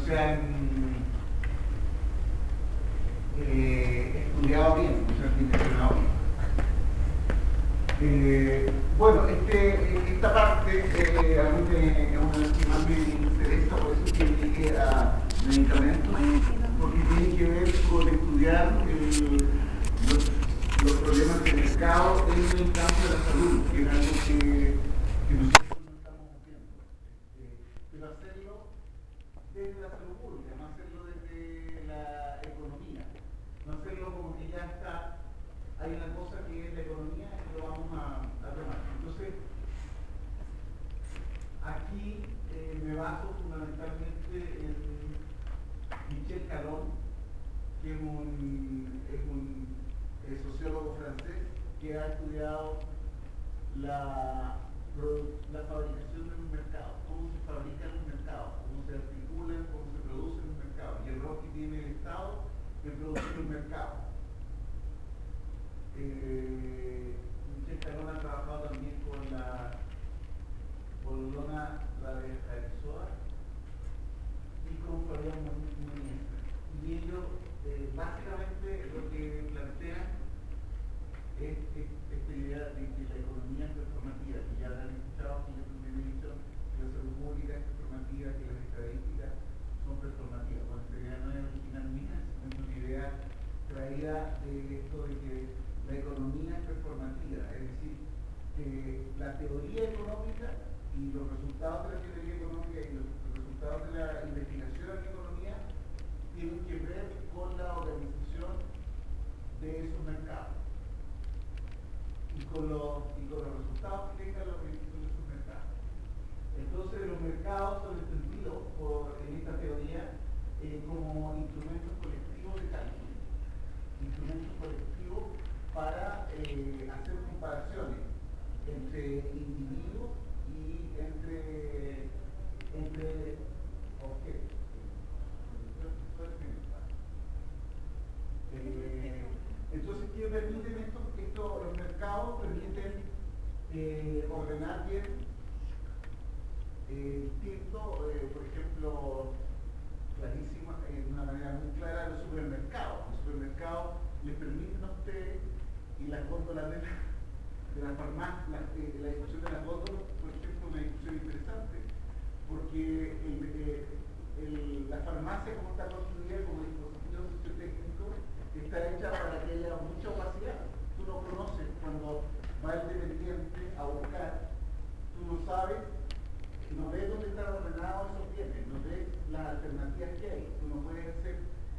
se han estudiado bien, no se han dimensionado bien. Bueno, esta parte a mí es una que más me interesa, por eso que llegué a medicamentos, porque tiene que ver con estudiar los problemas de mercado en el campo de la salud, que es algo que nosotros no estamos haciendo. Pero hacerlo desde la salud pública, no hacerlo desde la economía, no hacerlo como que ya está, hay una cosa que es la economía y lo vamos a tomar. Entonces, aquí me baso fundamentalmente en Michel Calon, que es un sociólogo francés que ha estudiado la fabricación de los mercados, cómo se fabrican los mercados, cómo se articulan, cómo se producen los mercados, y el rol que tiene el Estado en producir los mercados. Michel Calon ha trabajado también con Lona Ravenssoa y con Fabián Muñiz. Y ellos básicamente lo que plantean es esta idea de que la economía es performativa, que ya han escuchado, que yo también he dicho que la salud pública es performativa, que las estadísticas son performativas. Bueno, esta idea no es original mía, sino una idea traída de esto de que la economía es performativa, es decir, que la teoría económica y los resultados de la teoría económica y los resultados de la investigación en economía tienen que ver con la organización de esos mercados y con los resultados que tenga la organización de esos mercados. Entonces los mercados son entendidos en esta teoría como instrumentos colectivos de cálculo, instrumentos colectivos para hacer comparaciones entre individuos y entre objetos. Entonces, ¿qué permiten esto? Los mercados permiten ordenar bien distinto, por ejemplo, clarísimo, de una manera muy clara, los supermercados. Los supermercados les permiten a ustedes y las góndolas de la farmacia, la discusión de las góndolas, por ejemplo, una discusión interesante, porque la farmacia, como está construida como dispositivo sociotécnico, está hecha para que haya mucha opacidad. Tú no conoces cuando va el dependiente a buscar, tú no sabes, no ves dónde están ordenados esos bienes, no ves las alternativas que hay, tú no puedes hacer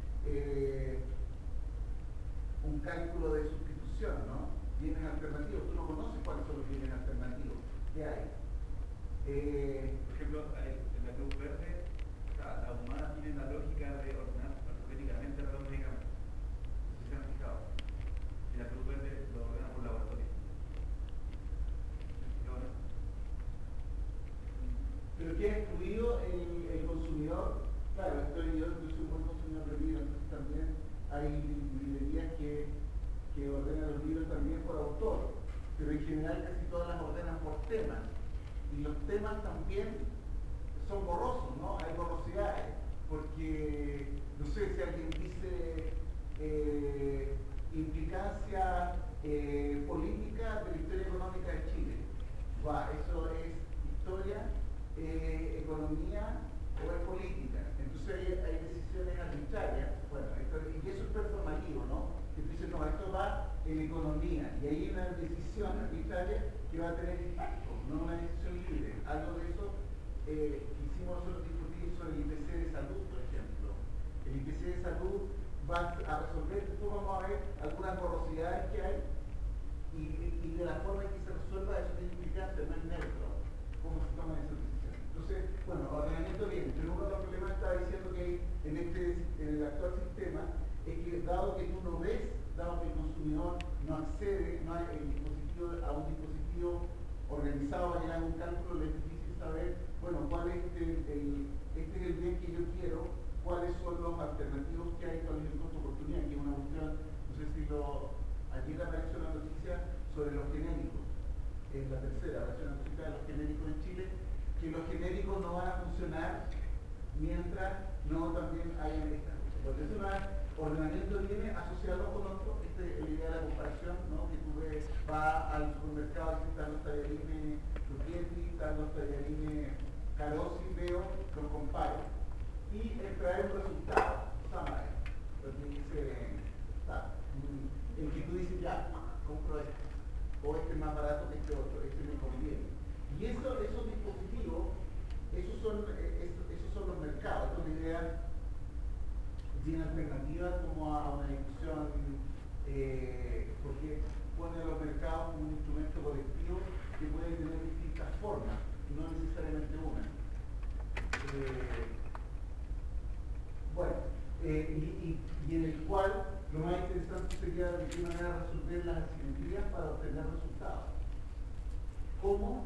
un cálculo de sustitución, ¿no? Bienes alternativos, tú no conoces cuáles son los bienes alternativos que hay. Por ejemplo, en la Cruz Verde, la humana tiene la lógica de ordenar alfabéticamente los medicamentos. No sé si se han fijado. Y la Cruz Verde lo ordena por laboratorio. Pero que ha excluido el consumidor. Claro, yo soy un buen consumidor de libros, entonces también hay librerías que ordenan los libros también por autor, pero en general casi todas las ordenan por temas, y los temas también son borrosos, ¿no? Hay borrosidades, porque, no sé, si alguien dice implicancia política de la historia económica de Chile, eso es historia, economía o es política. Entonces hay decisiones arbitrarias, bueno, y eso es performativo, ¿no? Que dice, no, esto va en economía, y hay una decisión arbitraria que va a tener impacto, no una decisión libre. Algo de eso quisimos nosotros discutir sobre el IPC de salud, por ejemplo. El IPC de salud va a resolver, después vamos a ver algunas borrosidades que hay, y de la forma en que se resuelva eso tiene implicancia, no es neutro, cómo se toman esas decisiones. Entonces, bueno, ordenamiento bien, pero uno de los problemas está diciendo que en el actual sistema es que dado que tú no ves, dado que el consumidor no accede a un dispositivo organizado para llegar a un cálculo, le es difícil saber, bueno, cuál es este es el bien que yo quiero, cuáles son los alternativos que hay, cuál es el costo de oportunidad, que es una cuestión, no sé si ayer apareció una noticia sobre los genéricos, en la tercera, apareció una noticia de los genéricos en Chile, que los genéricos no van a funcionar mientras no también haya estas cosas. Por eso el ordenamiento viene asociado con otro, la idea de la comparación, ¿no? Que tú vas al supermercado y están los tallarines Luchetti, están los tallarines Carosi, veo, los comparo y extraer un resultado, summary, lo que dice, el que tú dices, ya, compro este, o este es más barato que este otro, este me conviene. Y esos dispositivos, esos son los mercados. Esta es una idea bien alternativa como a una discusión, porque pone a los mercados como un instrumento colectivo que puede tener distintas formas, y no necesariamente una. Y en el cual lo más interesante sería de qué manera resolver las asimetrías para obtener resultados. ¿Cómo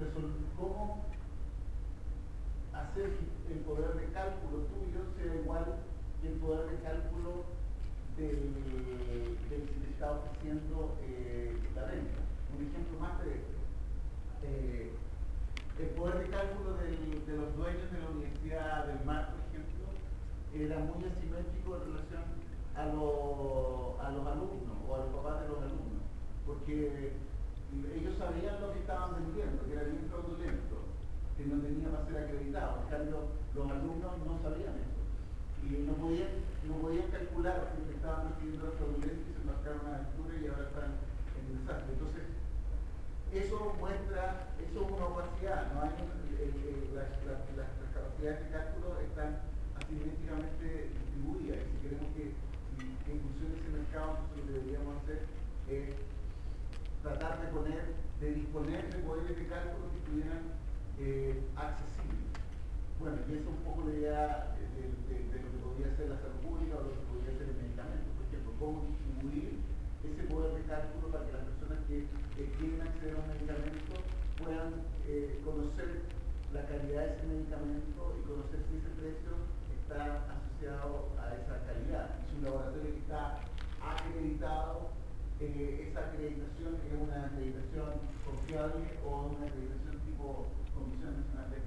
hacer que el poder de cálculo tuyo sea igual que el poder de cálculo del que te está ofreciendo la venta? Un ejemplo más de esto. El poder de cálculo de los dueños de la Universidad del Mar, por ejemplo, era muy asimétrico en relación a los alumnos o a los papás de los alumnos, porque ellos sabían lo que estaban vendiendo, que era bien fraudulento, que no tenía para ser acreditado. En cambio, los alumnos no sabían eso y no podían calcular que estaban recibiendo la fraudulencia y se marcaron una aventura y ahora están en el desastre. Entonces, eso es una opacidad, ¿no? Las capacidades de cálculo están asimétricamente distribuidas, y si queremos que funcione ese mercado, entonces lo que deberíamos hacer es tratar de disponer de poderes de cálculo que estuvieran accesibles. Bueno, y eso es un poco la idea de lo que podría ser la salud pública o lo que podría ser el medicamento. Por ejemplo, cómo distribuir ese poder de cálculo para que las personas que quieren acceder a un medicamento puedan conocer la calidad de ese medicamento y conocer si ese precio está asociado a esa calidad. Y si un laboratorio que está acreditado, esa acreditación es una acreditación confiable o una acreditación tipo Comisión Nacional de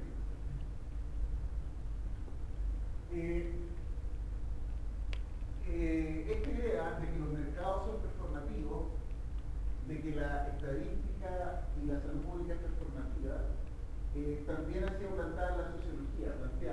Acreditación. Esta idea de que los mercados son performativos, de que la estadística y la salud pública es performativa, también ha sido planteada la sociología.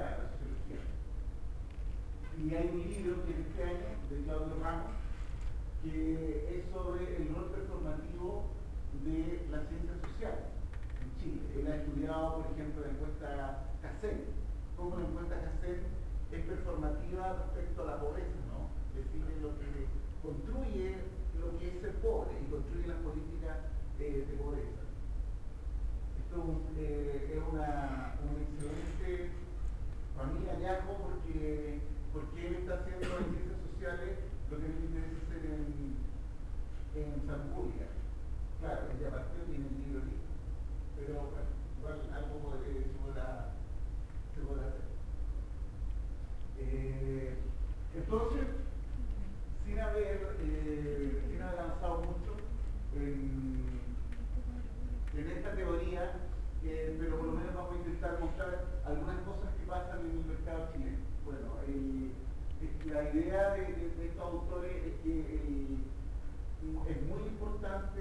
Y hay un libro que este año, de Claudio Ramos, que es sobre el rol performativo de la ciencia social en Chile. Él ha estudiado, por ejemplo, la encuesta CACEN, cómo la encuesta CACEN es performativa respecto a la pobreza, ¿no? Define lo que construye lo que es ser pobre y construye las políticas de pobreza. Esto es un excelente, para mí, hallazgo porque él está haciendo en ciencias sociales lo que a mí me interesa hacer en salud pública. Claro, ella partió, tiene el libro listo, pero bueno, igual algo se podrá hacer. Entonces, sin haber avanzado mucho en esta teoría, pero por lo menos vamos a intentar mostrar algunas cosas que pasan en el mercado chileno. Bueno, la idea de estos autores es que es muy importante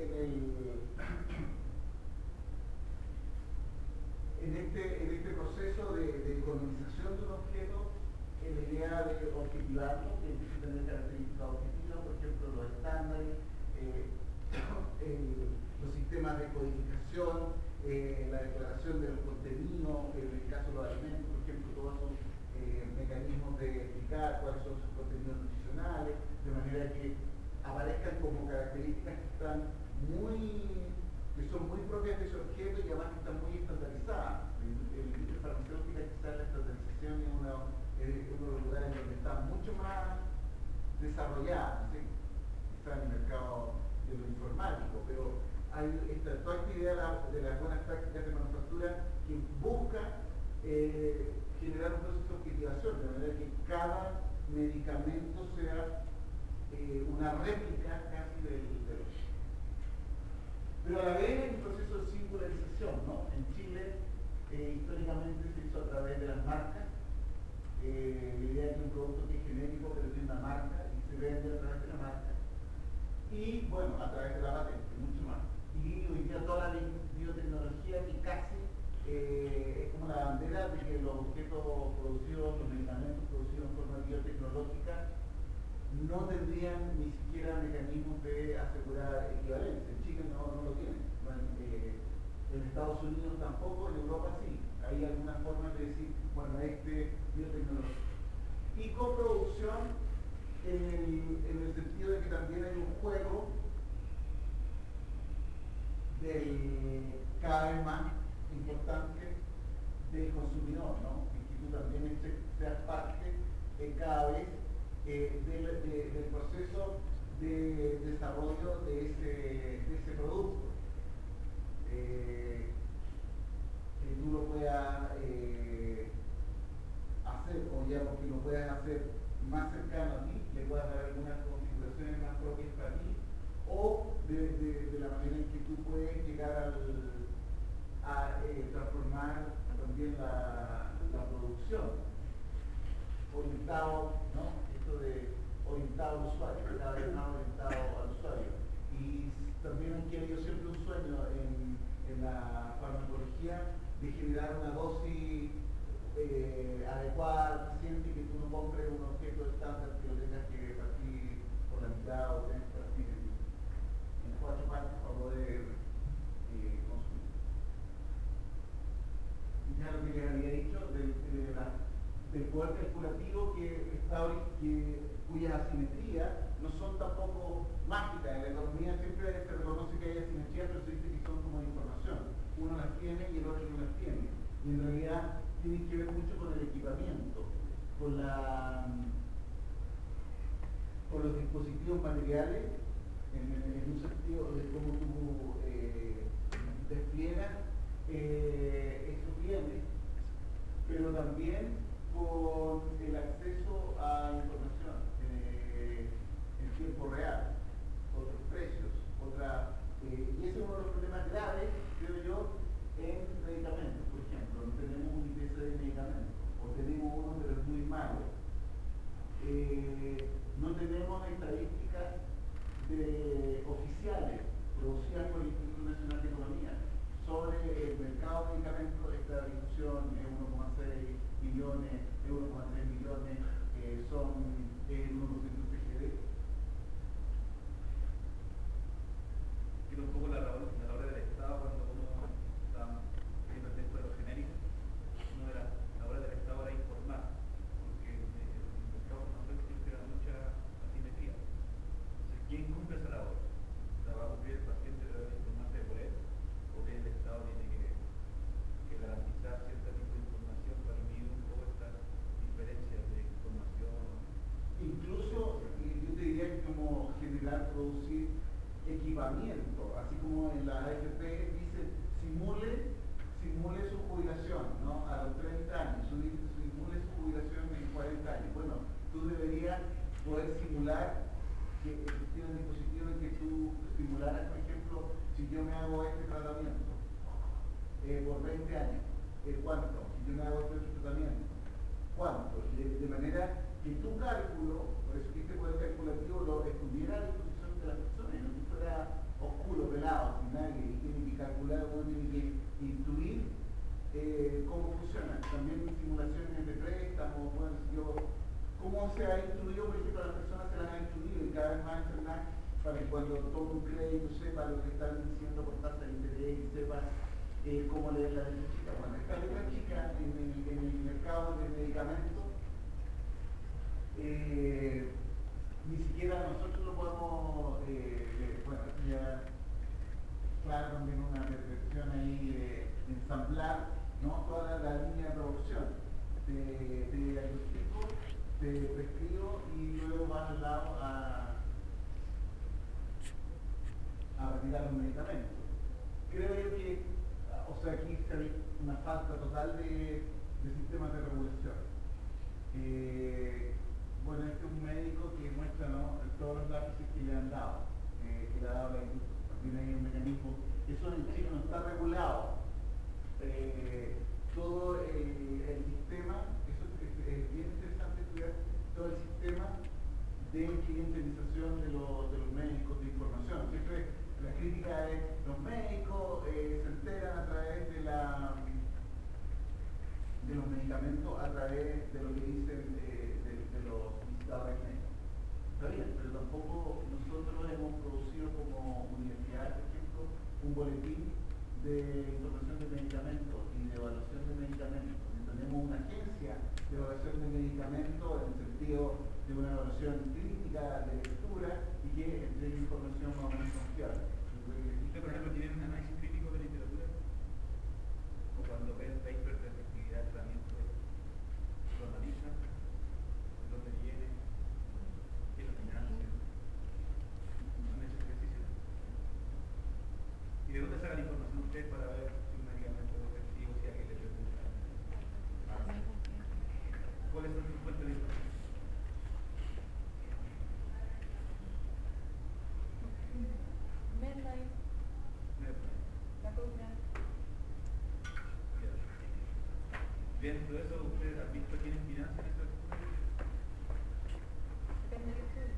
en este proceso de economización de un objeto, la idea de objetivarlo, que empieza a tener características objetivas, por ejemplo, los estándares, los sistemas de codificación, la declaración de los contenidos, en el caso de los alimentos, por ejemplo, todos esos mecanismos de explicar cuáles son sus contenidos nutricionales, de manera que aparezcan como características que son muy propias de ese objeto y además que están muy estandarizadas. En la industria farmacéutica quizás la estandarización es uno de los lugares donde está mucho más desarrollada, ¿sí? Está en el mercado de lo informático, pero hay toda esta idea de las buenas prácticas de manufactura que busca generar un proceso de objetivación, de manera que cada medicamento sea una réplica casi del otro. Pero a la vez hay un proceso de singularización, ¿no? En Chile históricamente se hizo a través de las marcas, se vende a través de la marca y, bueno, a través de la patente, mucho más. Y hoy día toda la biotecnología que casi es como la bandera de que los objetos producidos, los medicamentos producidos en forma biotecnológica no tendrían ni siquiera mecanismos de asegurar equivalencia. En Chile no lo tienen. Bueno, en Estados Unidos tampoco, en Europa sí. Hay algunas formas de decir, bueno, biotecnológico. Y coproducción en el sentido de que también hay un juego cada vez más importante del consumidor, ¿no? Y que tú también seas parte cada vez del proceso de desarrollo de ese producto. Que tú lo puedas hacer, o ya porque lo puedas hacer más cercano a ti, le puedas dar algunas configuraciones más propias para ti, o de la manera en que tú puedes llegar a transformar también la producción orientado, ¿no? Esto de orientado al usuario, cada vez más orientado al usuario. Y también aquí hay siempre un sueño en la farmacología de generar una dosis adecuada al paciente, que tú no compres un objeto estándar que lo tengas que partir por la mitad o tengas que partir en 4 partes para poder consumir. Ya lo que les había dicho del poder calculativo cuyas asimetrías no son tampoco mágicas. En la economía siempre se reconoce que hay asimetrías, pero se dice que son como de información. Uno las tiene y el otro no las tiene. Y en realidad tiene que ver mucho con el equipamiento, con los dispositivos materiales, en un sentido de cómo tú despliegas estos bienes, pero también con el acceso a información en tiempo real, otros precios, y ese es uno de los problemas graves, creo yo, en medicamentos. Por ejemplo, no tenemos un IPC de medicamentos, o tenemos uno pero es muy malo. No tenemos estadísticas oficiales producidas por el Instituto Nacional de Economía sobre el mercado de medicamentos. Esta discusión es 1,6 millones, 1,3 millones, son el 1% del PGD. Tiene un poco la labor del Estado cuando uno está viendo el texto de los genéricos. Una de las labores del Estado era informar, porque el mercado farmacéutico tiene mucha asimetría. Entonces, ¿quién cumple esa labor? ¿La va a cumplir el paciente, debe informarse por él? ¿O que el Estado tiene que garantizar cierto tipo de información para medir un poco estas diferencias de información? Incluso, yo te diría que como generar, producir equipamiento, así como en la AFP dice, simule su jubilación, ¿no? A los 30 años, simule su jubilación en 40 años. Bueno, tú deberías poder simular que existiera un dispositivo en que tú simularas, por ejemplo, si yo me hago este tratamiento por 20 años, ¿cuánto? Si yo me hago este tratamiento, ¿cuánto? De manera que tu cálculo, por eso que este poder calculativo lo estuviera a disposición de las personas, no que fuera oscuro, pelado, sin nadie, y tiene que calcular, uno tiene que intuir cómo funciona. También simulaciones de préstamos, bueno, cómo se ha instruido, por ejemplo, a las personas se las ha instruido y cada vez más entrenar para que cuando tome un crédito sepa lo que están diciendo por tasa de interés y sepa cómo leer la letra chica. Bueno, esta letra chica en el mercado de medicamentos ni siquiera nosotros lo podemos bueno, ya claro, también una reflexión ahí de ensamblar, ¿no? Toda la línea de producción de diagnóstico, te prescribo y luego vas al lado a retirar los medicamentos. Creo yo que, o sea, aquí hay una falta total de sistemas de regulación. Bueno, este es un médico que muestra, ¿no?, todos los lápices que le han dado, que le ha dado la industria. También hay un mecanismo, eso en Chile no está regulado. Todo el sistema, eso es bien interesante estudiar, todo el sistema del cliente medicamentos a través de lo que dicen de los visitadores médicos. Está bien, pero tampoco nosotros hemos producido como universidad, por ejemplo, un boletín de información de medicamentos y de evaluación de medicamentos. Tenemos una agencia de evaluación de medicamentos en el sentido de una evaluación crítica de lectura y que entregue información más o menos confiable. ¿Usted, por ejemplo, tiene un análisis crítico de literatura? ¿O cuando ve el paper de efectividad de tratamiento, lo analiza? ¿De dónde viene? ¿Quién lo financia? ¿Han hecho ejercicio? ¿Y de dónde saca la información usted para ver si un medicamento es efectivo, si alguien le pregunta? ¿Cuáles son sus fuentes de información? Medline, la Cogna. Dentro de eso, ¿usted ha visto quiénes financian esos estudios? Depende del estudio.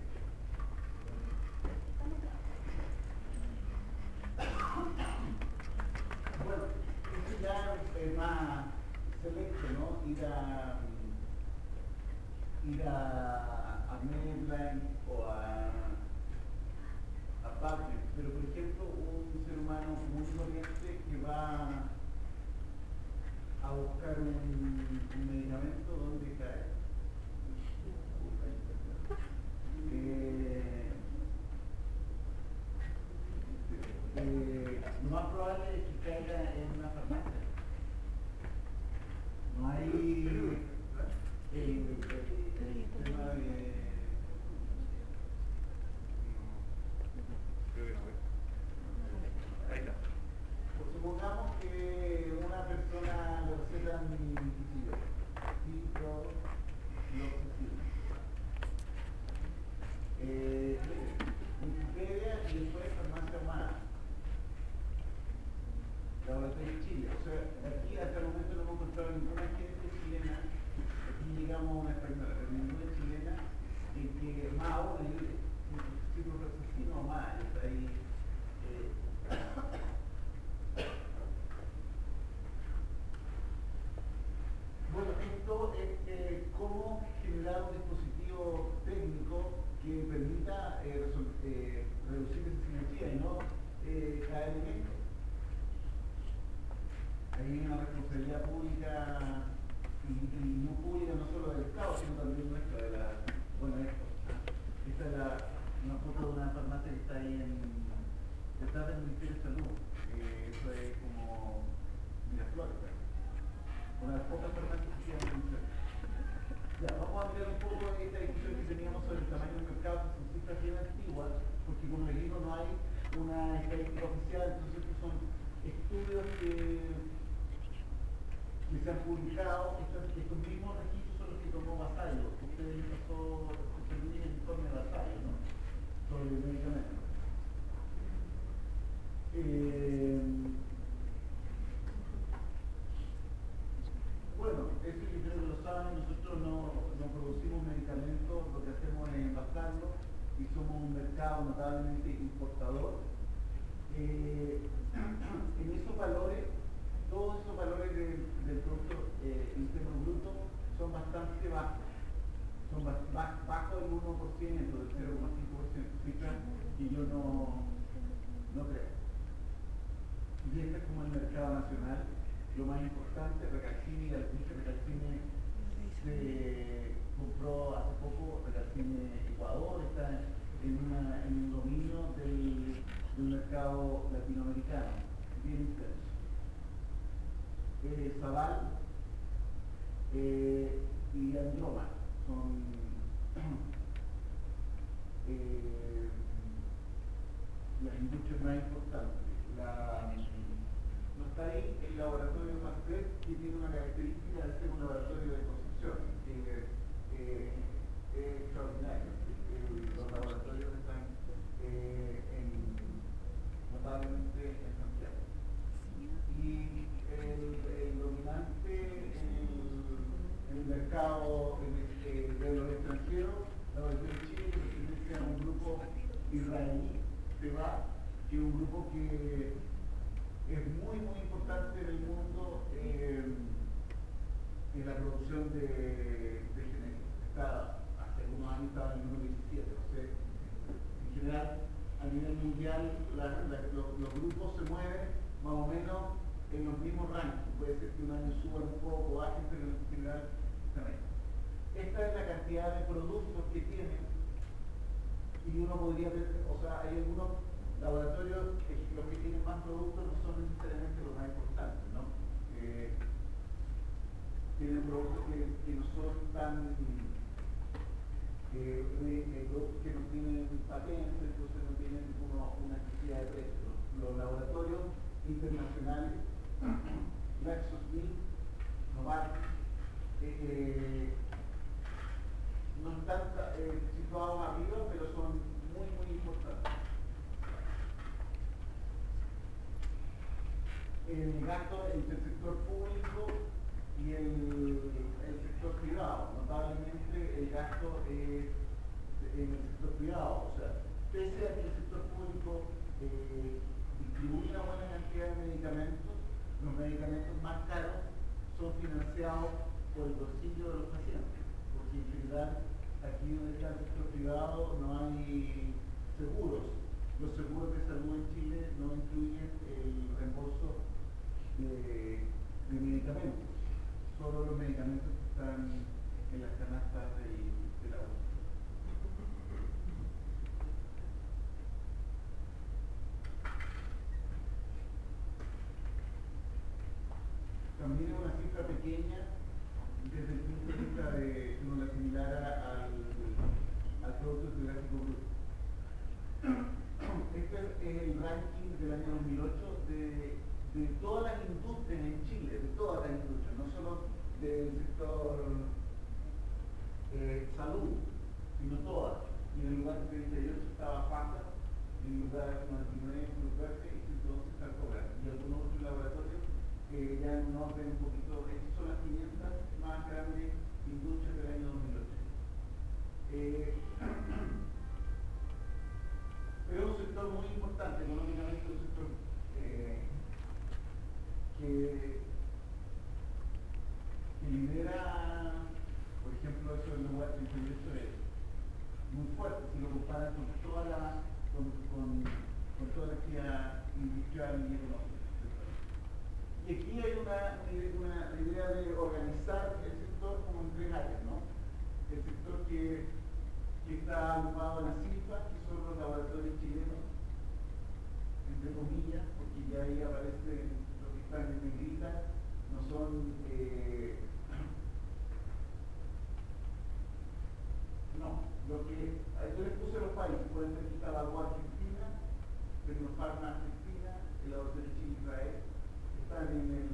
Bueno, eso ya es más selecto, ¿no? Ir a Medline o a Partner, pero por ejemplo un ser humano muy corriente que va a buscar un medicamento, ¿dónde cae? Lo más probable es que caiga en una farmacia. No hay el tema de... Ahí está. Pues supongamos que una persona le recetan Wikipedia y después farmacia humana. Laboratorio de Chile. O sea, aquí hasta el momento no hemos encontrado ninguna gente chilena, aquí llegamos a una española, pero ninguna chilena en que más aún ayude. Si los asesinos más, está ahí. Bueno, esto es cómo generar un dispositivo técnico que permita reducir esa simetría y no caer en esto. Hay una responsabilidad pública y no pública no solo del Estado, sino también nuestra, de la, bueno, esta es una foto de una farmacia que está ahí detrás del Ministerio de Salud. Eso es como Miraflores, una de las pocas farmacias que tienen en el centro. Ya, vamos a mirar un poco esta discusión que teníamos sobre el tamaño del mercado, que son cifras bien antiguas, porque como les digo, no hay una estadística oficial, entonces estos son estudios que se han publicado. Estos mismos registros son los que tomó Vasallo. Ustedes pasó el informe de Vasallo, ¿no? Sobre el medicamento. Bueno, eso yo creo que lo saben, nosotros no producimos medicamentos, lo que hacemos es envasarlos y somos un mercado notablemente importador. En esos valores, todos esos valores del Producto Interno Bruto son bastante bajos. Son bajo del 1%, del 0,5%, cifras que yo no creo. Y este es como el mercado nacional. Lo más importante, Recalcine, Recalcine se compró hace poco, Recalcine Ecuador, está en un dominio del mercado latinoamericano, bien intenso. Sabal y Androma son las industrias más importantes. No está ahí el laboratorio Mastet, que tiene una característica de ser un laboratorio de concepción, que es extraordinario. Los laboratorios están notablemente en Santiago. Y el dominante en el mercado de los extranjeros, Laboratorio de Chile, que pertenece a un grupo israelí, SEBA, que es un grupo que es muy importante en el mundo en la producción de genéricos. Hace algunos años estaba en el número 17. O sea, en general, a nivel mundial, los grupos se mueven más o menos en los mismos rankings. Puede ser que un año suban un poco, bajen, pero en general están ahí. Esta es la cantidad de productos que tienen y uno podría ver, o sea, hay algunos laboratorios que los que tienen más productos no son necesariamente los más importantes, ¿no? Tienen productos que no son tan productos que no tienen patentes, entonces no tienen una necesidad de precio. Los laboratorios internacionales, GlaxoSmith, Novartis, no están situados arriba, pero son muy, muy importantes. El gasto entre el sector público y el sector privado. Notablemente el gasto es en el sector privado. O sea, pese a que el sector público distribuye una buena cantidad de medicamentos, los medicamentos más caros son financiados por el bolsillo de los pacientes. Porque en general, aquí donde está el sector privado no hay seguros. Los seguros de salud en Chile no incluyen el reembolso de medicamentos, solo los medicamentos que están en las canastas de la UNE. También es una cifra pequeña desde el punto de vista de uno la similara al Producto Geográfico Bruto. Este es el ranking del año 2008 de todas las industrias en Chile, de todas las industrias, no solo del sector salud, sino todas. Y en el lugar 38 estaba FASA, en el lugar 99 Cruz Verde y 112 está Cobra. Y algunos otros laboratorios que ya en un orden un poquito, estas son las 500 más grandes industrias del año 2008. Pero es un sector muy importante, económicamente un sector que lidera, por ejemplo, eso del lugar 38 es muy fuerte si lo comparan con toda la actividad industrial y económica. Y aquí hay una idea de organizar el sector como en tres áreas, ¿no? El sector que está agrupado en la CIFA, que son los laboratorios chilenos, entre comillas, porque ya ahí aparecen los que están en negrita, no son no, lo que yo les puse los países, pueden ser que está la UA Argentina, Tecnofarma Argentina, el laboratorio Chile Israel, están en el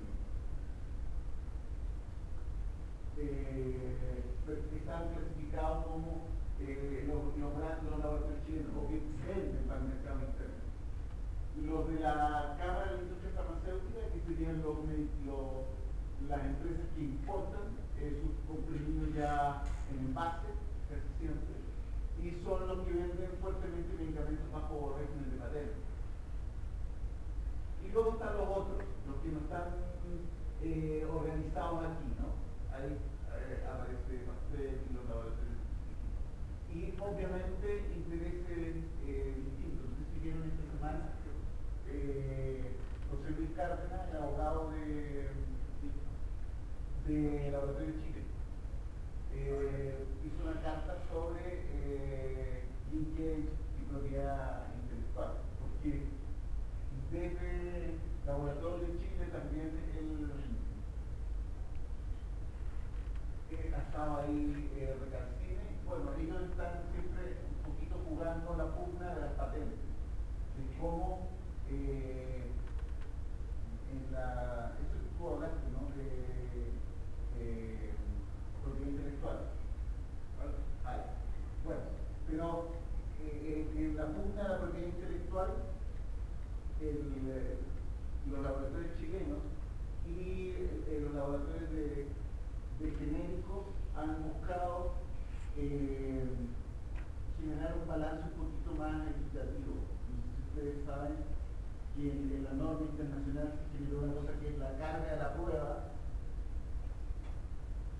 están clasificados como los laboratorios chilenos o que venden para el mercado interno. Los de la Cámara de la Industria Farmacéutica, que serían las empresas que importan sus comprimidos ya en envase, casi siempre, y son los que venden fuertemente medicamentos bajo régimen de patente. Y luego están los otros, los que no están organizados aquí, ¿no? Ahí aparece Pastel y los laboratorios. Y obviamente intereses distintos. No sé si vieron esta semana José Luis Cárdenas, el abogado de Laboratorio Chile, hizo una carta sobre linkage y propiedad intelectual, porque desde Laboratorio de Chile también él estaba ahí Recalcine. Bueno, ellos están siempre un poquito jugando la pugna de las patentes, de cómo eso que tú hablaste, ¿no? De propiedad intelectual. Bueno, pero en la pugna de la propiedad intelectual, los laboratorios chilenos y los laboratorios de genéricos han buscado generar un balance un poquito más equitativo. No sé si ustedes saben que en la norma internacional se generó una cosa que es la carga de la prueba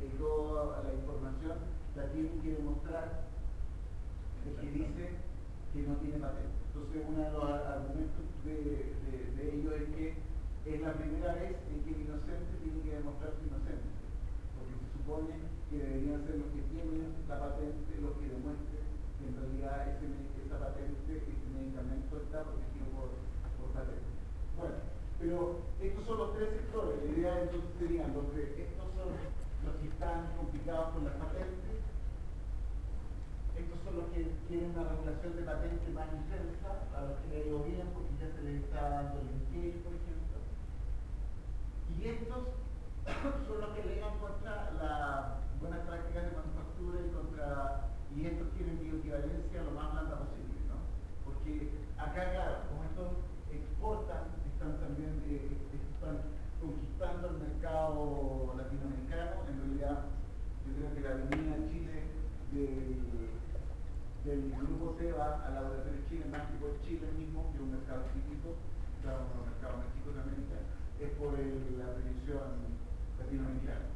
toda la información la tienen que demostrar el que dice que no tiene patente. Entonces uno de los argumentos de ellos es que es la primera vez en que el inocente tiene que demostrar su inocencia, porque se supone que deberían ser los que tienen la patente los que demuestren que en realidad esa patente, ese medicamento está protegido por patente. Bueno, pero estos son los tres sectores. La idea entonces serían estos son los que están complicados con las patentes, estos son los que tienen una regulación de patente más intensa, a los que le ha ido bien porque ya se les está dando el inquérito, por ejemplo. Y estos son los que alegan contra las buenas prácticas de manufactura y estos quieren bioequivalencia lo más blanda posible, ¿no? Porque acá, claro, como estos exportan, están también están conquistando el mercado latinoamericano. En realidad, yo creo que la venida en Chile del grupo Teva al laboratorio Chile, más que por Chile mismo, que es un mercado chiquito, uno de los mercados más chicos de América, es por la previsión latinoamericana.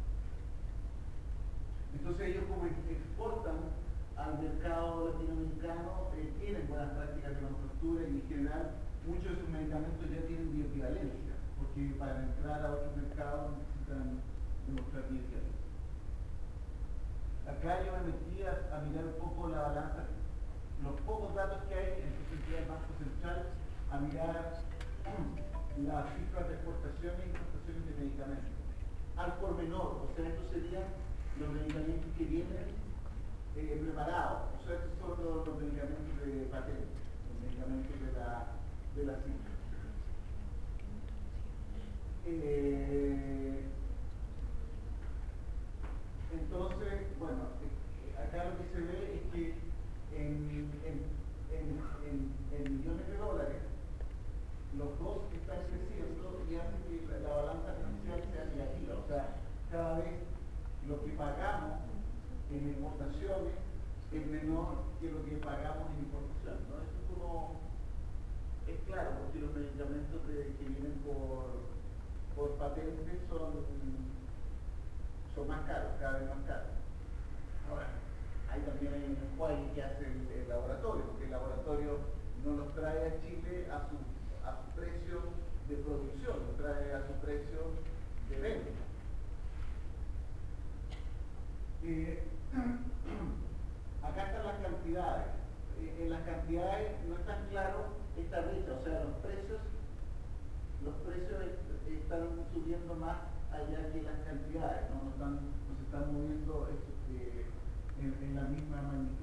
Entonces ellos como exportan al mercado latinoamericano, tienen buenas prácticas de manufactura y en general muchos de sus medicamentos ya tienen bioequivalencia, porque para entrar a otros mercados necesitan demostrar bioequivalencia. Acá yo me metí a mirar un poco la balanza, los pocos datos que hay en el Banco Central, a mirar las cifras de exportaciones e importaciones de medicamentos. Al por menor, o sea, estos serían los medicamentos que vienen preparados, o sea, estos son los medicamentos de patente, los medicamentos de la cifra. Entonces, bueno, acá lo que se ve es que en millones de dólares, los dos están creciendo y hacen que la balanza comercial sea negativa. O sea, cada vez lo que pagamos en exportaciones es menor que lo que pagamos en importación, ¿no? Esto es como, es claro, porque los medicamentos que vienen por patente son más caros, cada vez más caros. Ahora, hay también un enjuague que hace el laboratorio, porque el laboratorio no los trae a Chile a su precio de producción, los trae a su precio de venta. Acá están las cantidades. En las cantidades no es tan claro esta brecha, o sea, los precios están subiendo más allá que las cantidades, no se están moviendo en la misma magnitud.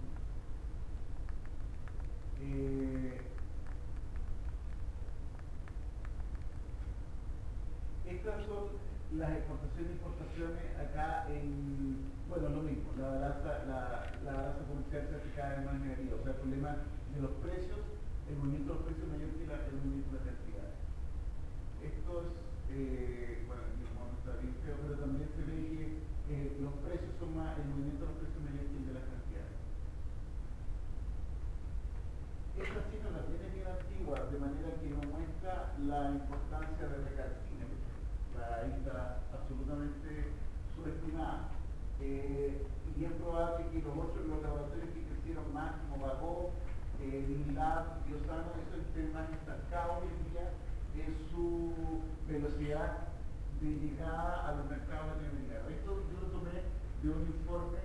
Estas son las exportaciones e importaciones acá bueno, lo mismo, la balanza comercial se hace cada vez más negativa, o sea, el problema de los precios, el movimiento de los precios mayor que el movimiento de las cantidades. Esto es, bueno, no está bien feo, pero también se ve que los precios son más, el movimiento de los precios mayor que el de las cantidades. Esta cifra también es bien antigua, de manera que no muestra la importancia de Recalcine. Ahí está absolutamente subestimada. Y es probable que los laboratorios que crecieron más, como Bacó, Lab, Biosano, eso estén más estancados hoy en día en su velocidad de llegada a los mercados latinoamericanos. Esto yo lo tomé de un informe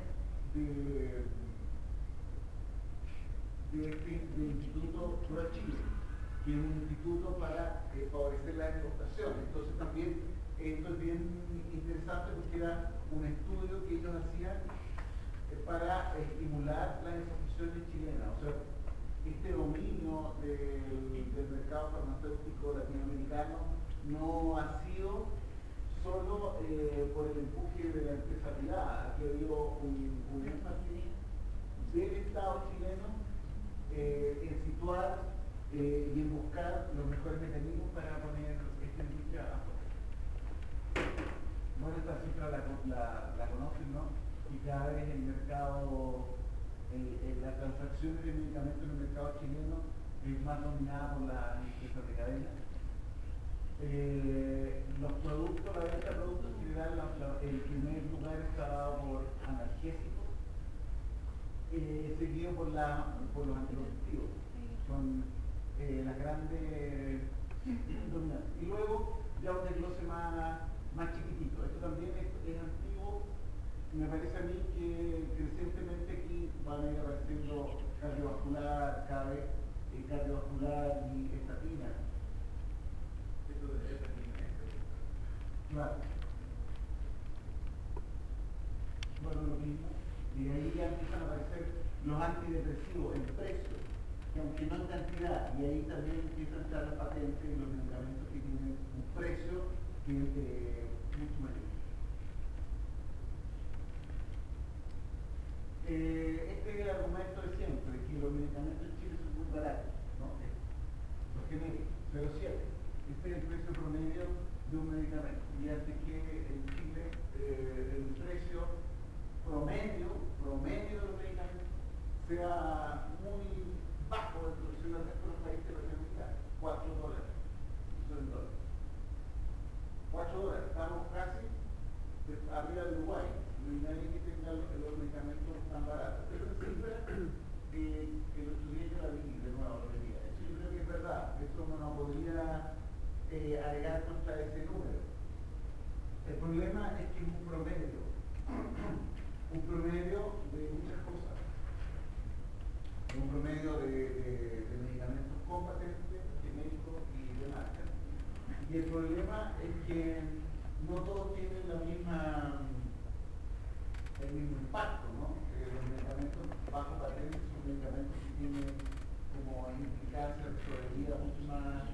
del Instituto ProChile, que es un instituto para favorecer la exportación. Entonces también esto es bien interesante porque era un estudio que ellos hacían para estimular las exportaciones chilenas. O sea, este dominio del mercado farmacéutico latinoamericano no ha sido solo por el empuje de la empresa privada. Aquí ha habido un énfasis del Estado chileno en situar y en buscar los mejores mecanismos para poner esta industria a flote. Bueno, esta cifra la conocen, ¿no? Y cada vez el mercado, las transacciones de medicamentos en el mercado chileno es más dominada por las empresas de cadena. Los productos, la venta de productos en general, el primer lugar está dado por analgésicos, seguido por los anticonceptivos. Son las grandes dominantes. Y luego ya un desglose más chiquitito. Esto también es antiguo. Me parece a mí que crecientemente aquí van a ir apareciendo cardiovascular, cada vez cardiovascular y estatina. Esto de estatina, Claro. Bueno, lo mismo. Y ahí ya empiezan a aparecer los antidepresivos en precio, que aunque no en cantidad, y ahí también empiezan a entrar las patentes y los medicamentos que tienen un precio que es mucho mayor. Este es el argumento de siempre, que los medicamentos en Chile son muy baratos, ¿no? Los genéricos, 0,7. Este es el precio promedio de un medicamento. Y hace que en Chile el precio promedio de los medicamentos sea muy bajo en relación al resto de los países latinoamericanos. $4. Eso es $. $4. Estamos casi arriba de Uruguay. No hay nadie que tenga los medicamentos tan baratos. Pero es cifra que lo estudié yo la vi de nuevo. Eso yo creo que es verdad. Eso uno no podría alegar contra ese número. El problema es que es un promedio de muchas cosas. Un promedio de medicamentos con patente, genéricos y de marca. Y el problema es que no todos tienen el mismo impacto, ¿no? Los medicamentos bajo patente son medicamentos que tienen como implicancia de sobrevida mucho más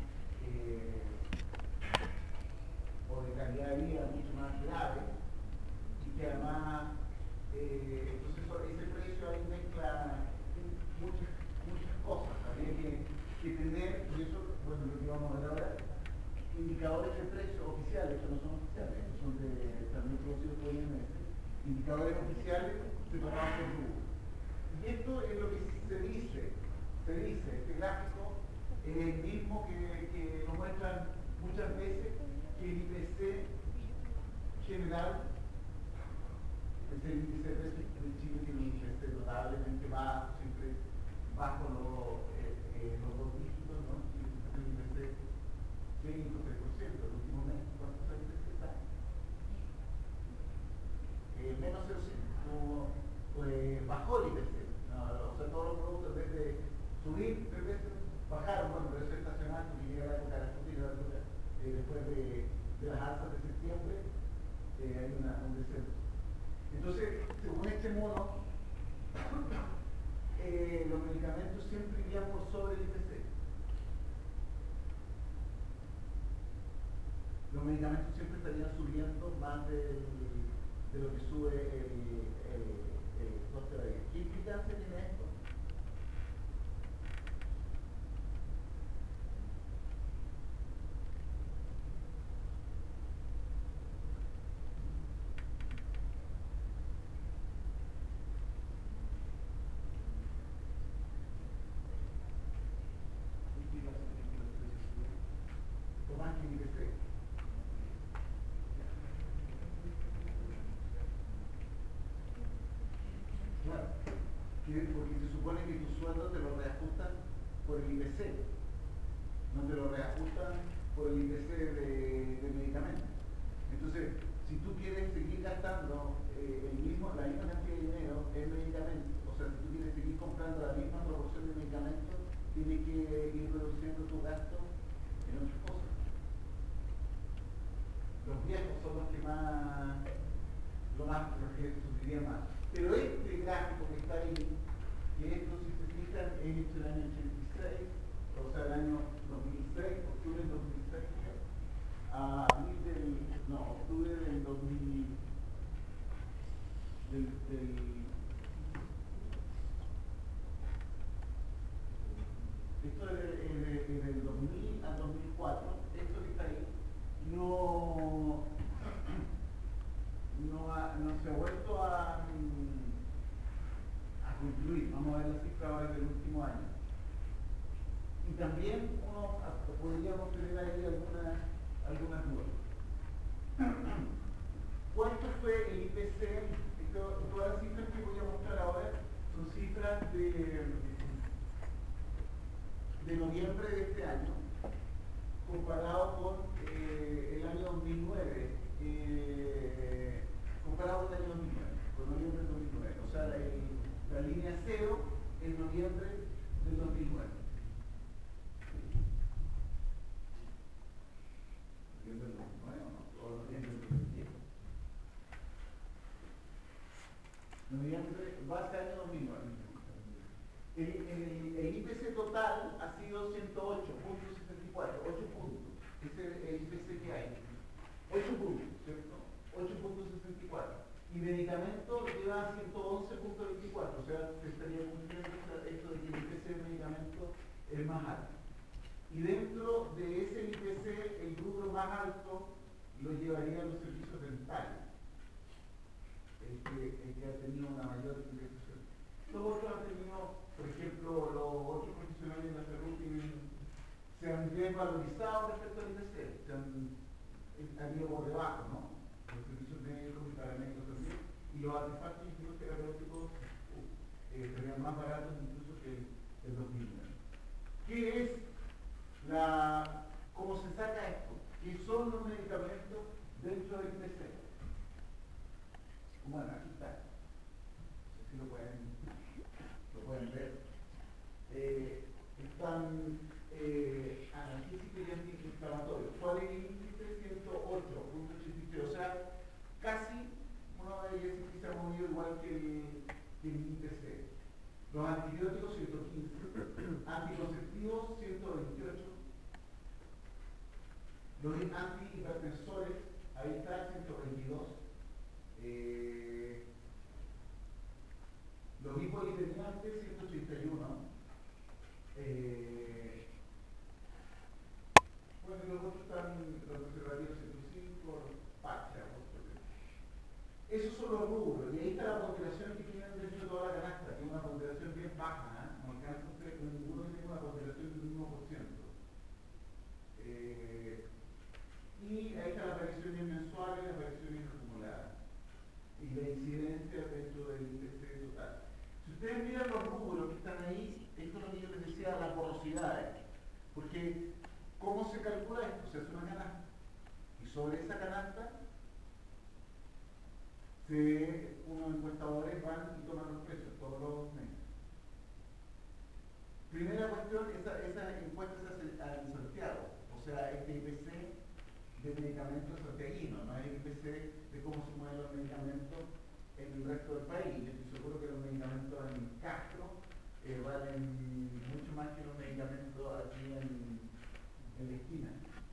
o de calidad de vida mucho más grave, y que además entonces ese precio ahí mezcla muchas cosas. Habría que tener, y eso, bueno, lo que vamos a ver ahora, indicadores de precio oficiales, que no son oficiales, son también producidos por IMS, indicadores oficiales separados por rubro. Y esto es lo que se dice, este gráfico es el mismo que nos muestran muchas veces que el IPC general, es el índice de precios de Chile, tiene un IPC notablemente bajo, siempre bajo los 2 dígitos, ¿no? Chile siempre tiene un IPC 5-3%, el último mes, ¿cuánto es el IPC está? Menos 0,5, pues bajó el IPC, ¿no? O sea, todos los productos en vez de subir 3 veces, bajaron, bueno, pero eso es estacional, porque llega la época de la subida, después de las alzas de septiembre, hay un descenso. Entonces, según este mono, los medicamentos siempre irían por sobre el IPC. Los medicamentos siempre estarían subiendo más de lo que sube el coste de la vida. ¿Qué implicancia tiene esto? Más que el IPC. Claro, porque se supone que tu sueldo te lo reajustan por el IPC, no te lo reajustan por el IPC de medicamentos. Entonces, si tú quieres seguir gastando la misma cantidad de dinero en medicamentos, o sea, si tú quieres seguir comprando la misma proporción de medicamentos, tienes que ir reduciendo tu gasto en otras cosas. Los viejos son los que sufrirían más. Pero este gráfico que está ahí, que esto, si se fijan, es hecho el año 86, o sea, el año 2006, octubre del 2006, a octubre del 2000, esto es del 2000 al 2004, esto que está ahí, no se ha vuelto a concluir. Vamos a ver las cifras ahora del último año. Y también podríamos tener ahí ¿Alguna duda? ¿Cuánto fue el IPC? Todas las cifras que voy a mostrar ahora son cifras de noviembre de este año, comparado con el año 2009, comparado con el año 2009, con noviembre del 2009. O sea, la línea cero es noviembre del 2009. ¿Noviembre del 2009 o no? ¿O noviembre del 2010? Noviembre, base año 2009. El IPC total ha sido 108.64, 8 puntos. Ese es el IPC que hay. 8 puntos, ¿cierto? 8.64. Y medicamento lleva 111.24, o sea, se estaría cumpliendo esto de que el IPC de medicamento es más alto. Y dentro de ese IPC, el rubro más alto lo llevaría a los servicios dentales, el que ha tenido una mayor indexación. Los otros han tenido, por ejemplo, los otros profesionales de la salud se han desvalorizado respecto al IPC, han ido por debajo, ¿no? Los servicios médicos y paramédicos también, y los artefactos y equipos terapéuticos serían más baratos incluso que el 2009. ¿Qué es cómo se saca esto? ¿Qué son los medicamentos dentro del IPC? Bueno, aquí está. No sé si lo pueden ver. Están analgésicos y antiinflamatorios. ¿Cuál es el índice? 108.83. O sea, casi uno de ellos se ha movido igual que el IPC. Los antibióticos 115, anticonceptivos 128, los antihipertensores, ahí está 122, los hipolipemiantes 181, bueno, y los otros están, los preservativos 105, pacha, esos son los rubros, y ahí está la ponderación que tienen dentro de toda la canasta, que es una ponderación bien baja, ¿eh? No alcanza usted, ninguno tiene una ponderación del 1%. Y ahí está las variaciones mensuales, las variaciones acumuladas, y la incidencia dentro del IPC total. Si ustedes miran los rubros que están ahí, esto es lo que yo les decía, las porosidades, porque ¿cómo se calcula esto? Se hace una canasta, y sobre esa canasta unos encuestadores van y toman los precios todos los meses. Primera cuestión, esa encuesta se hace en Santiago, o sea, este IPC de medicamentos santiaguinos, no es el IPC de cómo se mueven los medicamentos en el resto del país. Yo estoy seguro que los medicamentos en Castro valen mucho más que los medicamentos aquí en la esquina.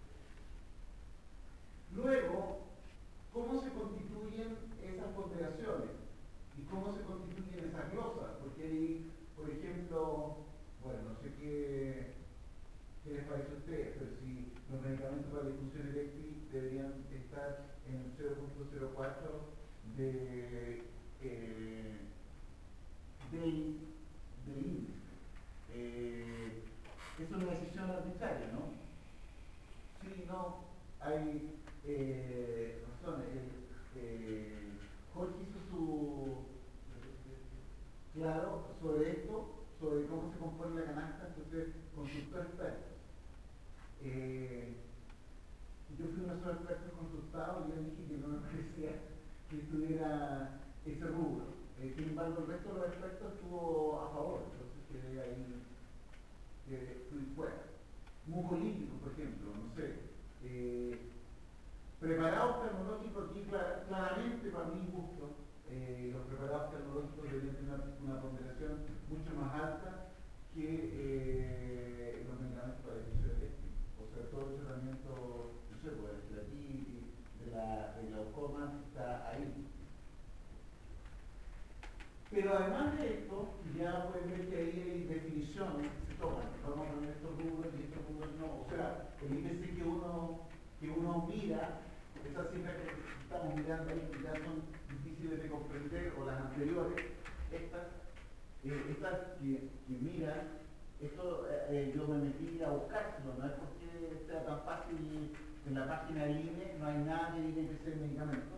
Luego, ¿cómo se constituyen esas ponderaciones? ¿Y cómo se constituyen esas glosas? Porque hay, por ejemplo, bueno, no sé qué les parece a ustedes, pero si los medicamentos para la difusión eléctrica deberían estar en el 0.04 del índice. Es una decisión arbitraria, ¿no? Sí, no, hay razones. Jorge hizo su claro sobre esto, sobre cómo se compone la canasta, entonces consultó expertos. Yo fui uno de esos expertos consultados y yo dije que no me parecía que estuviera ese rubro. Sin embargo, el resto de los expertos estuvo a favor, entonces quedé ahí, fui fuera. Mucolíticos, por ejemplo, no sé. Preparados tecnológicos, aquí claramente para mi gusto, los preparados tecnológicos deberían tener una ponderación mucho más alta que los medicamentos para difusión eléctrica. O sea, todo el tratamiento, no sé, pues, de aquí, de la glaucoma, está ahí. Pero además de esto, ya pueden ver que ahí hay definiciones que se toman. Vamos a poner estos rubros y estos rubros no. O sea, el IPC que uno mira, esas cifras que estamos mirando ahí, que ya son difíciles de comprender, o las anteriores, estas que miran, esto yo me metí a buscárselo, no es porque sea tan fácil en la página del INE no hay nada que diga IPC en medicamentos,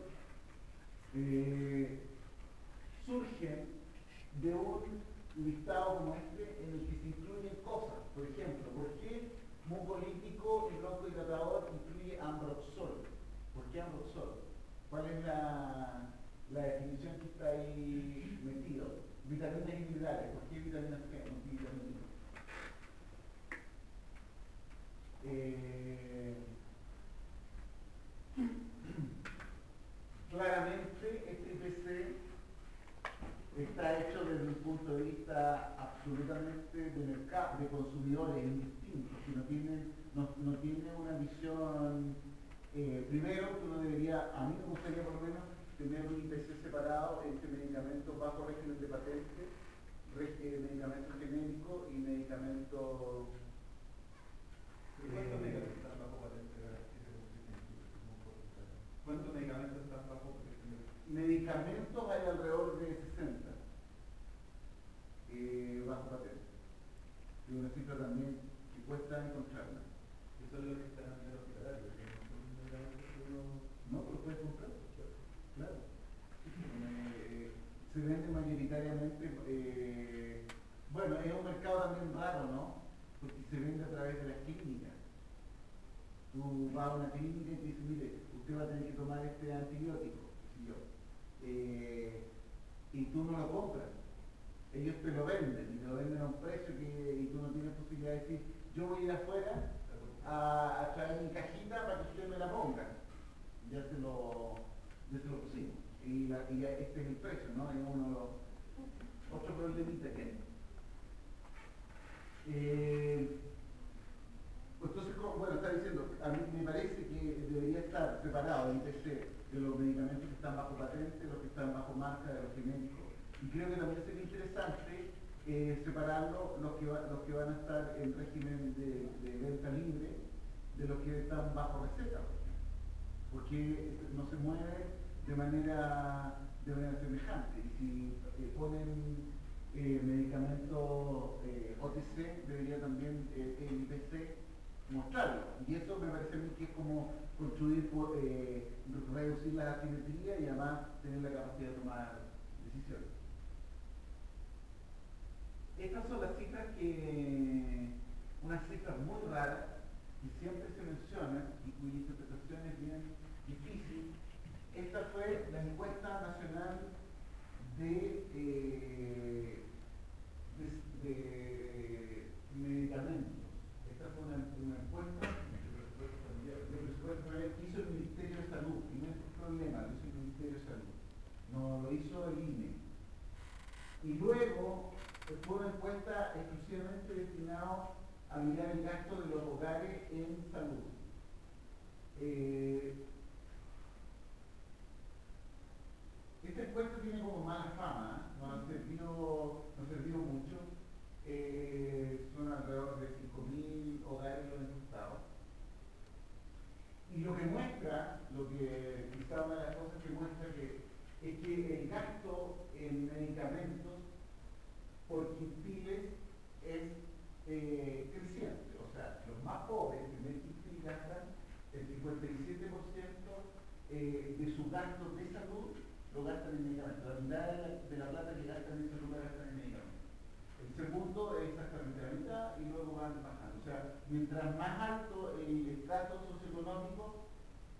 surgen de un listado como este en el que se incluyen cosas. Por ejemplo, ¿por qué mucolítico y broncohidratador incluye ambroxol? ¿Por qué ambroxol? ¿Cuál es la definición que está ahí metido? Vitaminas individuales. ¿Por qué vitaminas C? No vitaminas. Claramente este IPC está hecho desde un punto de vista absolutamente de mercado, de consumidores indistintos, que no tiene una visión. Primero, que uno debería, a mí me gustaría por lo menos, tener un IPC separado entre medicamentos bajo régimen de patente, medicamentos genéricos y medicamentos. ¿Cuántos medicamentos están bajo patente? ¿Cuántos medicamentos están bajo patente? Medicamentos hay alrededor de 60 bajo patente. Y una cifra también que cuesta encontrarla. Eso es lo que están en el hospitalario, que no son medicamentos que uno... No, pero puedes comprar, claro. Se vende mayoritariamente, bueno, es un mercado también raro, ¿no? Porque se vende a través de las clínicas. Tú vas a una clínica y te dicen, mire, usted va a tener que tomar este antibiótico, y yo. Y tú no lo compras. Ellos te lo venden, y te lo venden a un precio y tú no tienes posibilidad de decir, yo voy a ir afuera a traer mi cajita para que usted me la ponga. Ya se lo pusimos. Y ya este es el precio, ¿no? Es uno de los otros problemitas que hay. Entonces, bueno, está diciendo, a mí me parece que debería estar separado el IPC de los medicamentos que están bajo patente, los que están bajo marca de los genéricos. Y creo que también sería interesante separarlo los que van a estar en régimen de venta libre de los que están bajo receta, porque no se mueven de manera semejante. Y si ponen medicamentos OTC, debería también el IPC mostrarlo. Y eso me parece a mí que es como construir, reducir la asimetría y además tener la capacidad de tomar decisiones. Estas son las cifras unas cifras muy raras que siempre se mencionan y cuya interpretación es bien difícil. Esta fue la encuesta nacional de medicamentos. Esta fue una encuesta de presupuesto familiar que hizo el Ministerio de Salud, y no es un problema, lo hizo el Ministerio de Salud, no lo hizo el INE. Y luego fue una encuesta exclusivamente destinada a mirar el gasto de los hogares en salud. Esta encuesta tiene como mala fama, no ha servido mucho. Son alrededor de 5.000 hogares los encuestados. Y lo que muestra, quizá una de las cosas que muestra es que el gasto en medicamentos por quintiles es creciente. O sea, los más pobres, el primer quintil, gastan el 57% de sus gastos de salud lo gastan en medicamentos. La mitad de la plata que gastan en salud la gastan en medicamentos. El segundo es exactamente la mitad y luego van bajando. O sea, mientras más alto el estrato socioeconómico,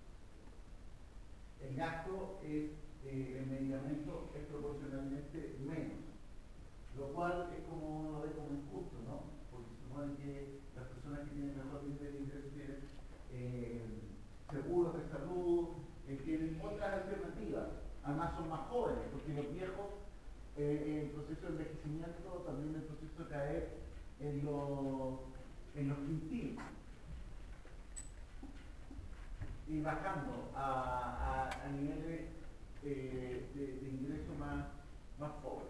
el gasto en medicamentos es proporcionalmente menos. Lo cual es como uno lo ve como injusto, ¿no? Porque se supone que las personas que tienen mejor nivel de ingreso tienen seguros de salud, tienen otras alternativas. Además son más jóvenes, porque los viejos, el proceso de envejecimiento, también el proceso de caer en los quintiles y bajando a niveles de ingreso más pobres.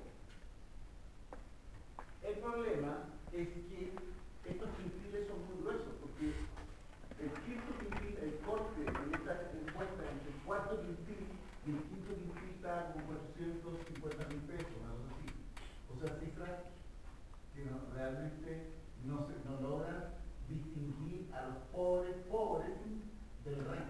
El problema es que estos quintiles son muy gruesos, porque el quinto quintil, el corte en esta encuesta entre el cuarto quintil y el quinto quintil está como 450.000 pesos, algo así. O sea, cifras que realmente no logran distinguir a los pobres del rey.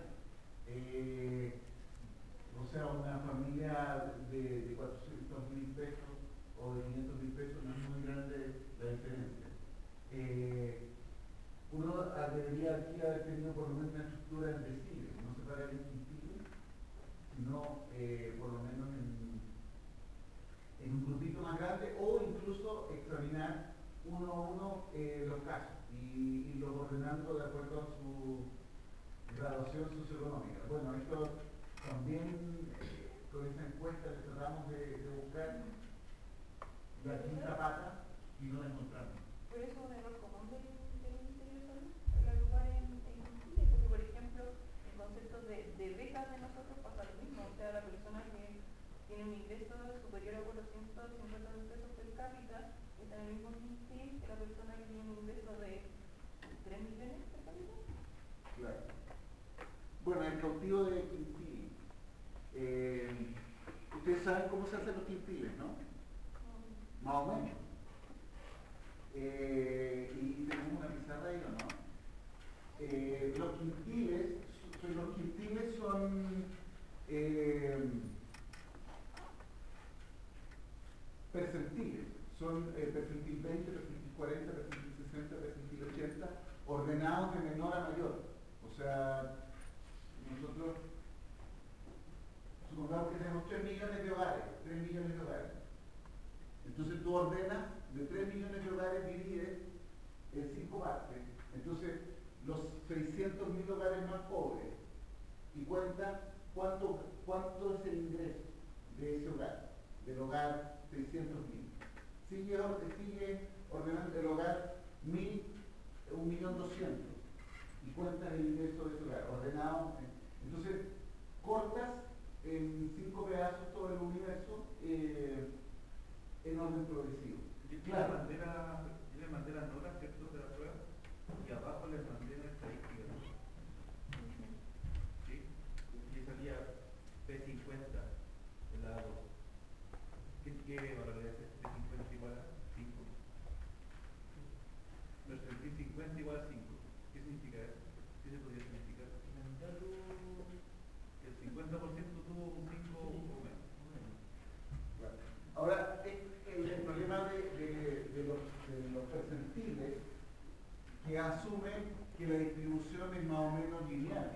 O sea, una familia de 400.000 pesos o de 500.000 pesos no es muy grande la diferencia. Uno debería aquí haber tenido por lo menos una estructura en decile, no se paga el quintile, sino por lo menos en un grupito más grande, o incluso examinar uno a uno los casos y los ordenando de acuerdo a su graduación socioeconómica. Bueno, esto también con esta encuesta le tratamos de buscar la quinta pata y no la encontramos. Por eso un error común del Ministerio de Salud, el agrupar en Chile, porque por ejemplo, el concepto de becas de nosotros pasa lo mismo, o sea, la persona que tiene un ingreso superior a 450.000 pesos per cápita está en el mismo quintil que la persona que tiene un ingreso de 3 millones per cápita. Claro. Bueno, el cautivo de quintil. Ustedes saben cómo se hacen los quintiles, ¿no? Más o menos. Y tenemos una pizarra ahí, ¿o no? Los quintiles son percentiles. Son percentil 20, percentil 40, percentil 60, percentil 80, ordenados de menor a mayor. O sea, nosotros supongamos que tenemos 3 millones de hogares, 3 millones de hogares. Entonces tú ordenas de 3 millones de hogares, divides en 5 partes. Entonces los 600.000 hogares más pobres y cuentan cuánto es el ingreso de ese hogar, del hogar 600.000. Sigue ordenando el hogar 1.200.000 y cuentan el ingreso de ese hogar, ordenado. Entonces cortas en 5 pedazos todo el universo en orden progresivo. Claro. Yo les mandé las notas, ¿cierto?, de la prueba, y abajo les mandé la estadística. ¿Sí? Y salía P50 del lado 2. ¿Qué valor es P50 igual a 5? Percentil 50 igual a 5. ¿Qué significa eso? ¿Qué se podría significar? Que el 50% tuvo un 5 o menos. Claro. Ahora, el problema de los percentiles que asumen que la distribución es más o menos lineal.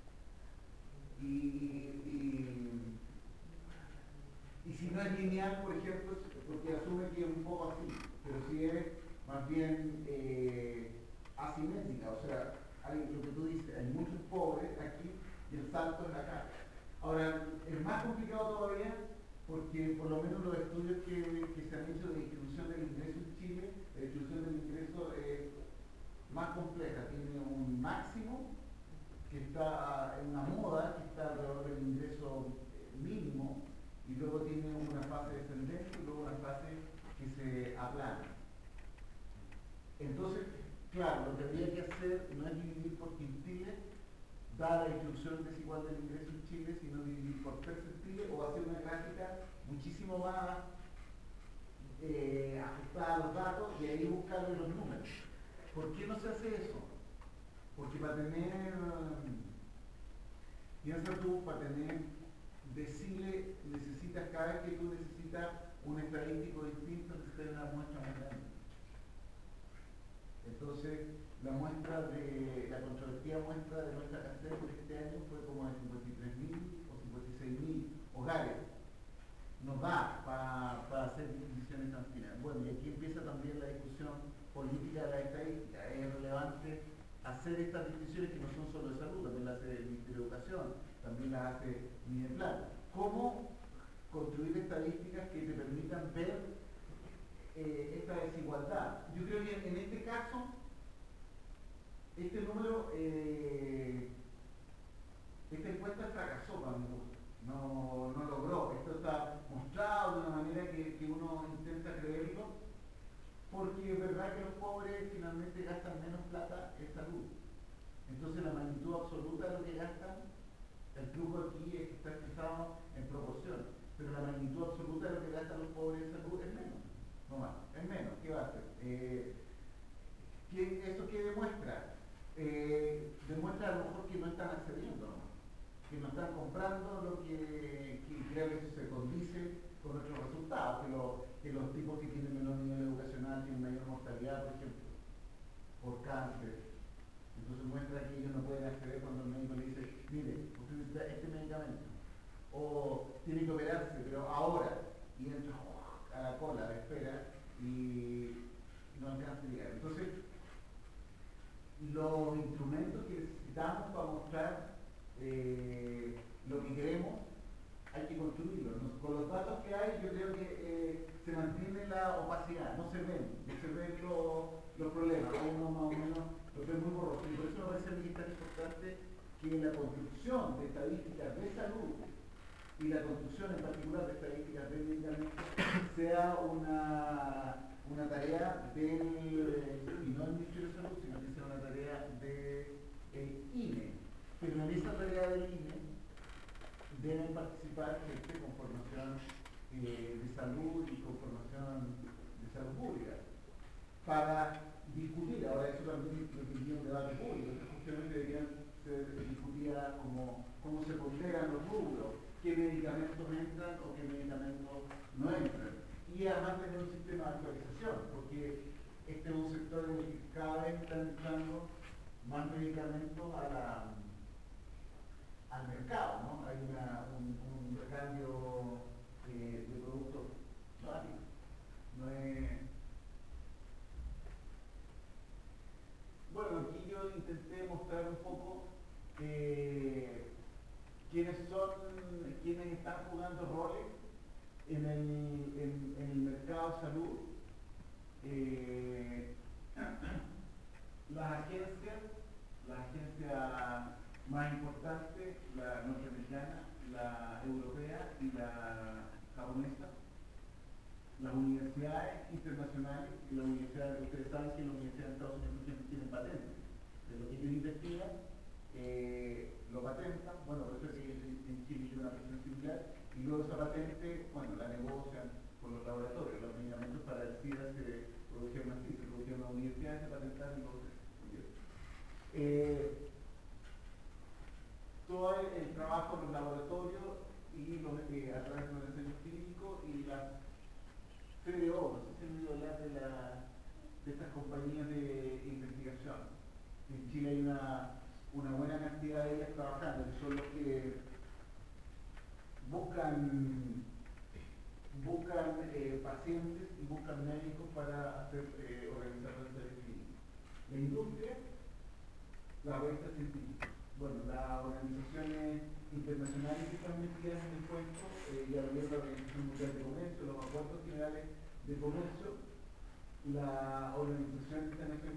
Y si no es lineal, por ejemplo, porque asume que es un poco así, pero si es más bien asimétrica, o sea, hay lo que tú dices, hay muchos pobres aquí y el salto es acá. Ahora, es más complicado todavía porque por lo menos los estudios que se han hecho de distribución del ingreso en Chile, la distribución del ingreso es más compleja, tiene un máximo que está en una moda, que está alrededor del ingreso mínimo, y luego tiene una fase descendente y luego una fase que se aplana. Entonces, claro, lo que habría que hacer no es dividir por quintiles, dada la distribución desigual del ingreso en Chile, sino dividir por percentiles o hacer una gráfica muchísimo más ajustada a los datos y ahí buscarle los números. ¿Por qué no se hace eso? Porque para tener, piensa tú, para tener decile necesitas, cada vez que tú necesitas un estadístico distinto, necesitas una muestra más grande. Entonces, la controvertida muestra de nuestra cartera por este año fue como de 53.000 o 56.000 hogares. Nos da para hacer distinciones tan finas. Bueno, y aquí empieza también la discusión política de la estadística. Es relevante hacer estas distinciones que no son solo de salud, también las hace el Ministerio de Educación, también las hace Mideplan. ¿Cómo construir estadísticas que te permitan ver esta desigualdad? Yo creo que en este caso, este número, esta encuesta fracasó para mi gusto. No logró. Esto está mostrado de una manera que uno intenta creerlo, porque es verdad que los pobres finalmente gastan menos plata en salud. Entonces la magnitud absoluta de lo que gastan, el flujo aquí es que está expresado en proporción, pero la magnitud absoluta de lo que gastan los pobres en salud es menos. No más, es menos. ¿Qué va a hacer? ¿Eso qué demuestra? Demuestra a lo mejor que no están accediendo que los tipos que tienen menor nivel educacional tienen mayor mortalidad, por ejemplo, por cáncer. Entonces muestra que ellos no pueden acceder cuando el médico le dice, mire, usted necesita este medicamento, o tiene que operarse, pero ahora, y entra a la cola de espera y no alcanza a llegar. Entonces, los instrumentos que necesitamos para mostrar lo que queremos, hay que construirlos. Con los datos que hay, yo creo que se mantiene la opacidad, no se ven los problemas, hay uno más o menos, lo ven muy borroso. Y por eso me parece a mí que es tan importante que la construcción de estadísticas de salud y la construcción en particular de estadísticas de medicamentos sea una tarea del, y no del Ministerio de Salud, sino que sea una tarea del INE. Pero en esa tarea del INE deben participar gente con formación de salud y con formación de salud pública para discutir. Ahora eso también requeriría un debate público. Estas cuestiones deberían ser discutidas como cómo se ponderan los rubros, qué medicamentos entran o qué medicamentos no entran. Y además tener un sistema de actualización, porque este es un sector en el que cada vez están entrando más medicamentos al mercado, ¿no? Hay un recambio de productos rápido. No es... Bueno, aquí yo intenté mostrar un poco quiénes están jugando roles en el mercado de salud. Las agencias más importantes, la norteamericana, la europea y la japonesa, las universidades internacionales, y las universidades, ustedes saben que las universidades de Estados Unidos, por ejemplo, tienen patentes. De lo que ellos investigan, lo patentan, bueno, por eso es que en Chile hay una presión similar, y luego esa patente, bueno, la negocian con los laboratorios. Los medicamentos para el SIDA se produjeron así, se produjeron en las universidades, se patentaron y luego se todo el trabajo en los laboratorios y a través de los ensayos clínicos y las CDO, no sé si han oído hablar de estas compañías de investigación. En Chile hay una buena cantidad de ellas trabajando, que son los que buscan pacientes y buscan médicos para hacer organizar los ensayos clínicos. La industria, la revista científica. Bueno, las organizaciones internacionales que están metidas en el cuento, ya lo vieron la Organización Mundial de Comercio, los acuerdos generales de comercio, la Organización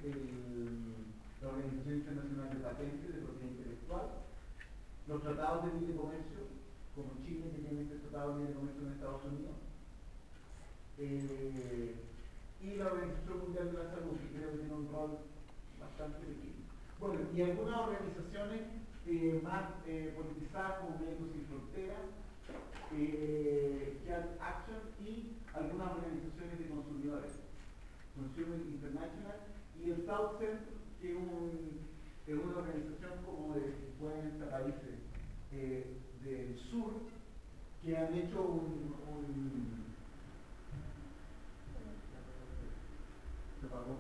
Internacional de Patentes de Propiedad Intelectual, los tratados de libre comercio, como Chile, que tiene este tratado de libre comercio en Estados Unidos, y la Organización Mundial de la Salud, que creo que tiene un rol bastante pequeño. Bueno, y algunas organizaciones más politizadas como Médicos Sin Fronteras, Health Action y algunas organizaciones de consumidores, Consumer International y el South Center, que es una organización como de 50 países del sur que han hecho se apagó.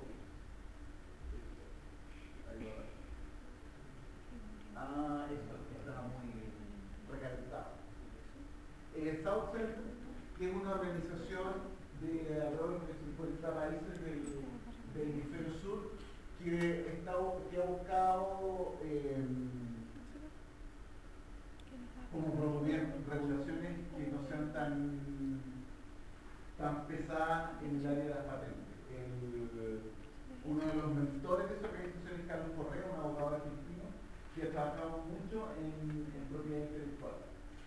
Esto estaba muy recalentado. South Center, que es una organización de alrededor de 50 países del hemisferio sur, que ha buscado como promover regulaciones que no sean tan pesadas en el área de las patentes. Uno de los mentores de esa organización es Carlos Correa, un abogado argentino que ha trabajado mucho en propiedad intelectual.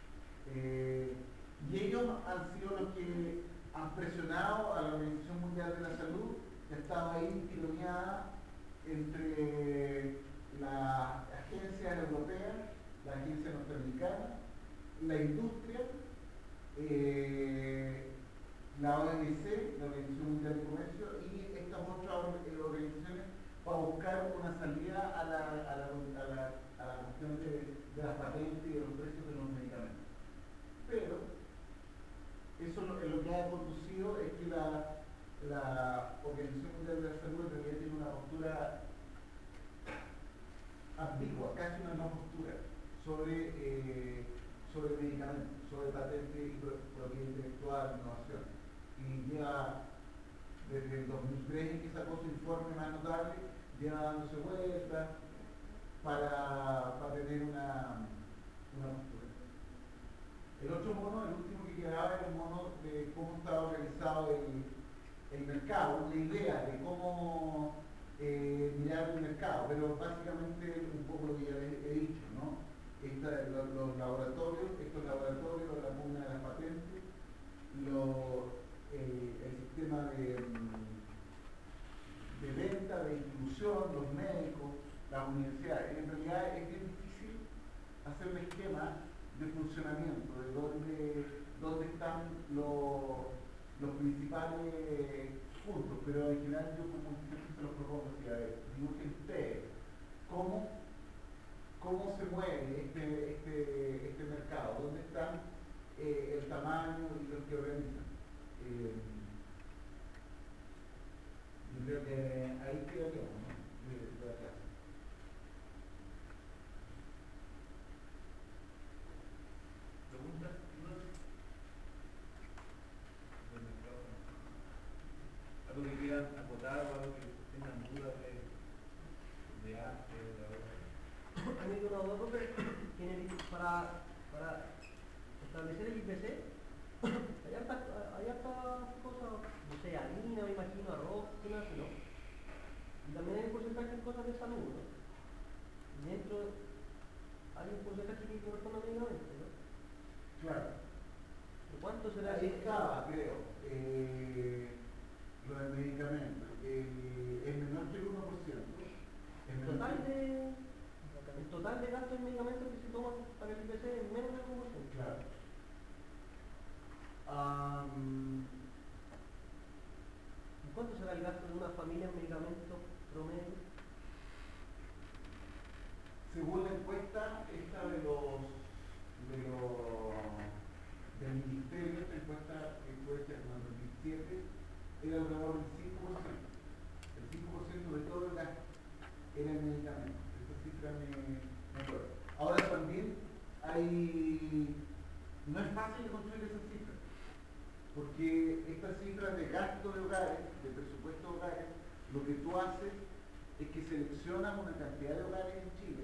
Y ellos han sido los que han presionado a la Organización Mundial de la Salud, que ha estado ahí tironeada entre la agencia europea, la agencia norteamericana, la industria, la OMC, la Organización Mundial de Comercio, y estas otras organizaciones para buscar una salida a la cuestión de las patentes y de los precios de los medicamentos. Pero eso es lo que ha conducido es que la Organización Mundial de la Salud en realidad tiene una postura ambigua, casi una no postura sobre medicamentos, sobre patente y propiedad intelectual, innovación. Y lleva desde el 2003 en que sacó su informe más notable, lleva dándose vueltas para tener una postura. El otro mono, el último que quedaba, era un mono de cómo estaba organizado el mercado, la idea de cómo mirar el mercado, pero básicamente un poco lo que ya les he dicho, ¿no? Los laboratorios, estos laboratorios, la pugna de las patentes, el sistema de venta, de distribución, los médicos, las universidades. En realidad es bien difícil hacer un esquema de funcionamiento, de dónde están los principales puntos, pero en general yo como siempre se los propongo, a ver, dibujen ustedes cómo se mueve este mercado, dónde están el tamaño y los que organizan. Yo creo que ahí quedaríamos, ¿no? De la clase. ¿Preguntas? ¿Dudas? ¿Algo que quieran acotar o algo que tengan dudas de arte o de ahora? A mí me ha dado una duda para establecer el IPC. Hay hartas cosas, no sé, harina, me imagino, arroz, cosas así, ¿no? Y también hay un porcentaje en cosas de salud, ¿no? Y dentro hay un porcentaje que corresponde a medicamentos, ¿no? Claro. ¿De cuánto será Ahí ese? estaba, creo, lo del medicamento. Es menor que el 1%. El total de gastos en medicamentos que se toman para el IPC es menos del 1%. Claro. ¿Y cuánto será el gasto de una familia en medicamentos promedio? Según la encuesta, esta del ministerio, esta encuesta que fue hecha en el 2007, era alrededor del 5%. El 5% de todo el gasto era en medicamentos. Esa cifra me acuerdo. Ahora también no es fácil de construir esa cifra, porque estas cifras de gasto de hogares, de presupuesto de hogares, lo que tú haces es que seleccionas una cantidad de hogares en Chile.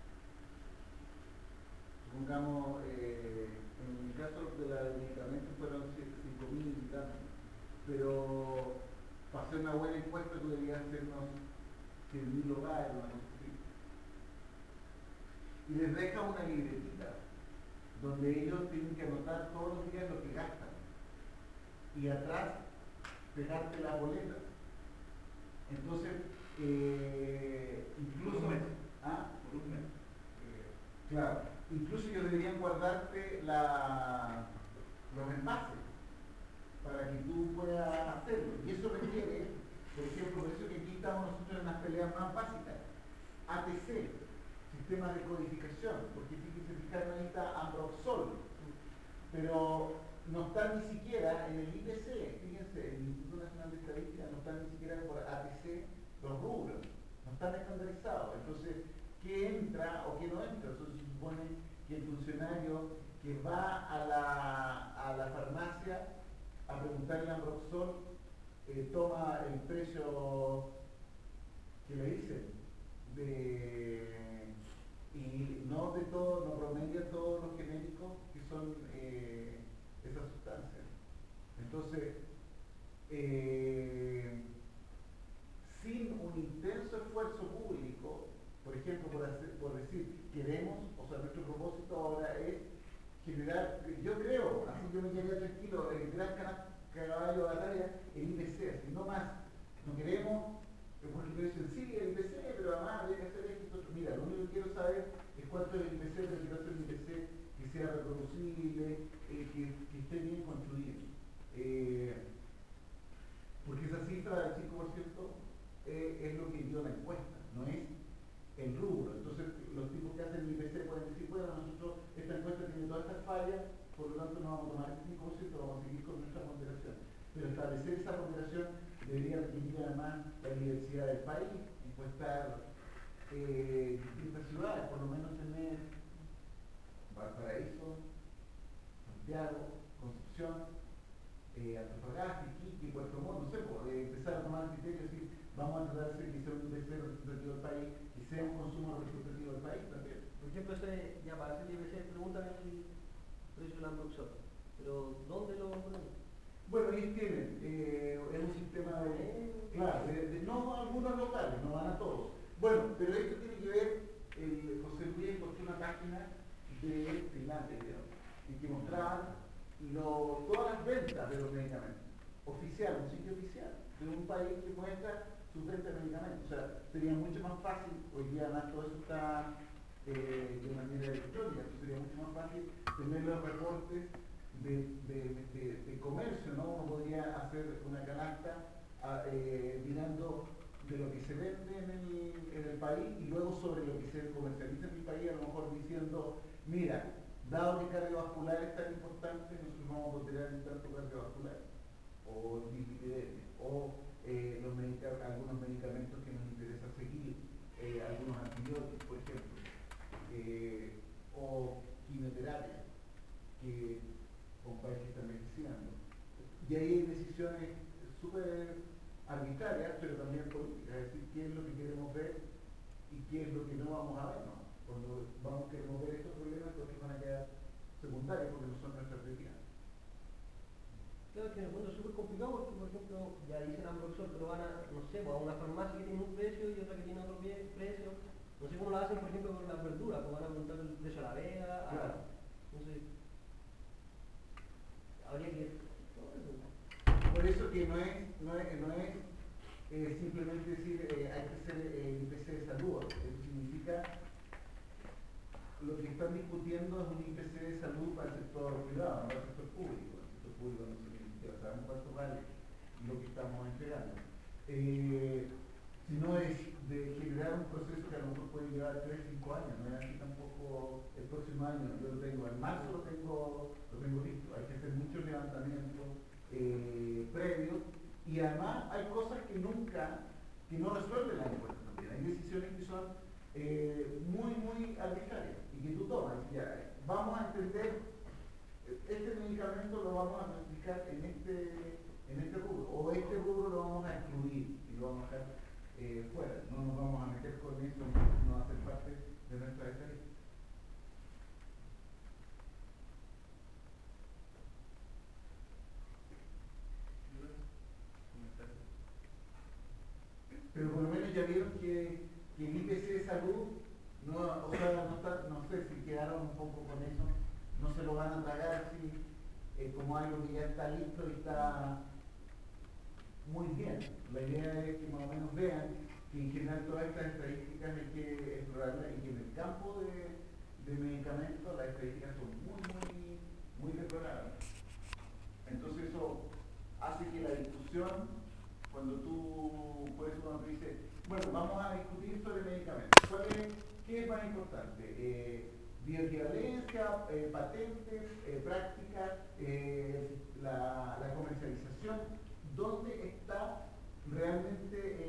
Supongamos, en el caso de los medicamentos fueron 5.000 y tanto, pero para hacer una buena encuesta tú deberías hacer unos 100.000 hogares, una cosa así. Y les deja una libretita donde ellos tienen que anotar todos los días lo que gastan y atrás pegarte la boleta. Entonces, incluso Por un mes. ¿Ah? Por un mes. Claro, incluso ellos deberían guardarte los envases para que tú puedas hacerlo. Y eso requiere, por ejemplo, por eso que aquí estamos nosotros en las peleas más básicas. ATC, sistema de codificación, porque fijaron ahí está Ambroxol, pero no están ni siquiera en el IPC, fíjense, el Instituto Nacional de Estadística no están ni siquiera por ATC los rubros, no están estandarizados. Entonces, ¿qué entra o qué no entra? Entonces se supone que el funcionario que va a la farmacia a preguntarle a Ambroxol toma el precio que le dicen y no de todo, no promedia todos los genéricos que son esas sustancias. Entonces, sin un intenso esfuerzo público, por ejemplo, por decir, queremos, o sea, nuestro propósito ahora es generar, yo creo, así yo me quedaría tranquilo, el gran caballo de batalla, el IPC, así, no más. No queremos, porque me dicen, sí, el IPC, pero además habría que hacer esto. Mira, lo único que quiero saber es cuánto es el IPC, pero quiero hacer un IPC que sea reproducible, que esté bien construido. Porque esa cifra del 5% es lo que dio la encuesta, no es el rubro. Entonces, los tipos que hacen el IPC pueden decir, bueno, nosotros, esta encuesta tiene todas estas fallas, por lo tanto no vamos a tomar el 5%, vamos a seguir con pero establecer esa cooperación debería requerir además la diversidad del país, y puede estar distintas ciudades, por lo menos tener Valparaíso, Santiago, Concepción, Antofagasta, Iquique, Puerto Montt, no sé, empezar a tomar criterios y decir, vamos a tratar de hacer que sea un IPC representativo del país y sea un consumo representativo del país también. Por ejemplo, ya para hacer el IPC, pregúntame el precio del Ambroxol, pero ¿dónde lo ponemos? Bueno, ellos tienen, es un sistema claro, no algunos locales, no van a todos. Bueno, pero esto tiene que ver, José Luis encontró una página de Finlandia, creo, en que mostraban todas las ventas de los medicamentos. Oficial, un sitio oficial, de un país que muestra sus ventas de medicamentos. O sea, sería mucho más fácil, hoy día además todo eso está de manera electrónica, entonces sería mucho más fácil tener los reportes de comercio, ¿no? Uno podría hacer una canasta mirando de lo que se vende en el país y luego sobre lo que se comercializa en el país, a lo mejor diciendo, mira, dado que cardiovascular es tan importante, nosotros vamos a potenciar en tanto cardiovascular, o dislipidemia, o algunos medicamentos que nos interesa seguir, algunos antibióticos, por ejemplo, o quimioterapia, que con países que están envejeciendo. Y ahí hay decisiones súper arbitrarias, pero también políticas, es decir, qué es lo que queremos ver y qué es lo que no vamos a ver, ¿no? Cuando queremos ver estos problemas, porque van a quedar secundarios porque no son nuestra prioridad. Claro que en el fondo es súper complicado porque, por ejemplo, ya dicen Ambroxol, pero van a, no sé, pues a una farmacia que tiene un precio y otra que tiene otro precio. No sé cómo lo hacen, por ejemplo, con las verduras, pues van a aumentar el precio a la vega, Claro. no sé. Habría que... Por eso que no es simplemente decir hay que hacer el IPC de salud. Eso significa, lo que están discutiendo es un IPC de salud para el sector privado, no para el sector público. El sector público no significa, sabemos cuánto vale lo que estamos entregando. Sino es de generar un proceso que a lo mejor puede llevar 3 o 5 años, no es así tampoco el próximo año, yo lo tengo, en marzo lo tengo listo, hay que hacer muchos levantamientos previos, y además hay cosas que no resuelven la encuesta también, hay decisiones que son muy arbitrarias y que tú tomas, ya, vamos a entender, este medicamento lo vamos a clasificar en este rubro, o este rubro lo vamos a excluir y lo vamos a dejar fuera, no nos vamos a meter con eso, no va a ser parte de nuestra estadística. Pero por lo menos ya vieron que el IPC de salud, no sé si quedaron un poco con eso, no se lo van a tragar así como algo que ya está listo y está muy bien. La idea es que más o menos vean que en general todas estas estadísticas hay que explorarlas y que en el campo de medicamentos las estadísticas son muy deplorables. Entonces eso hace que la discusión, cuando tú puedes uno te dice, bueno, vamos a discutir sobre medicamentos, ¿qué es más importante? Bioequivalencia, patentes, prácticas, la comercialización, ¿dónde está realmente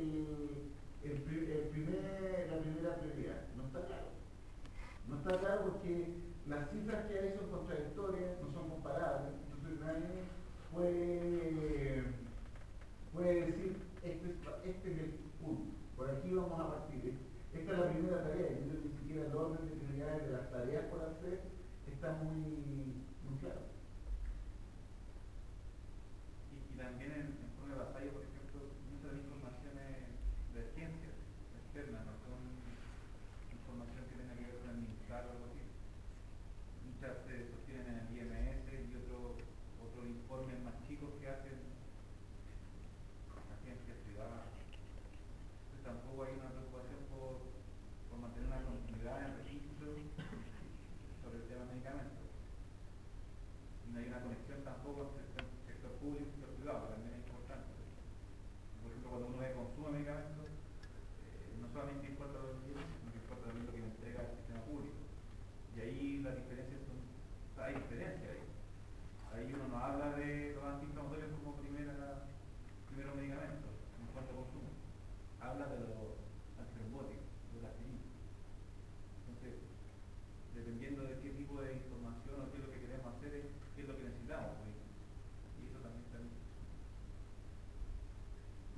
la primera prioridad? No está claro. No está claro porque las cifras que hay son contradictorias, no son comparables, entonces nadie puede decir, este es el punto, por aquí vamos a partir. Esta es la primera tarea, y ni siquiera el orden de prioridades de las tareas por hacer está muy claro. Y también en forma de batalla, por ejemplo, muchas de las informaciones de ciencia externas, no son información que tenga que ver con el MinSal o algo así. Muchas se sostienen en el IMS y otros informes más chicos que hacen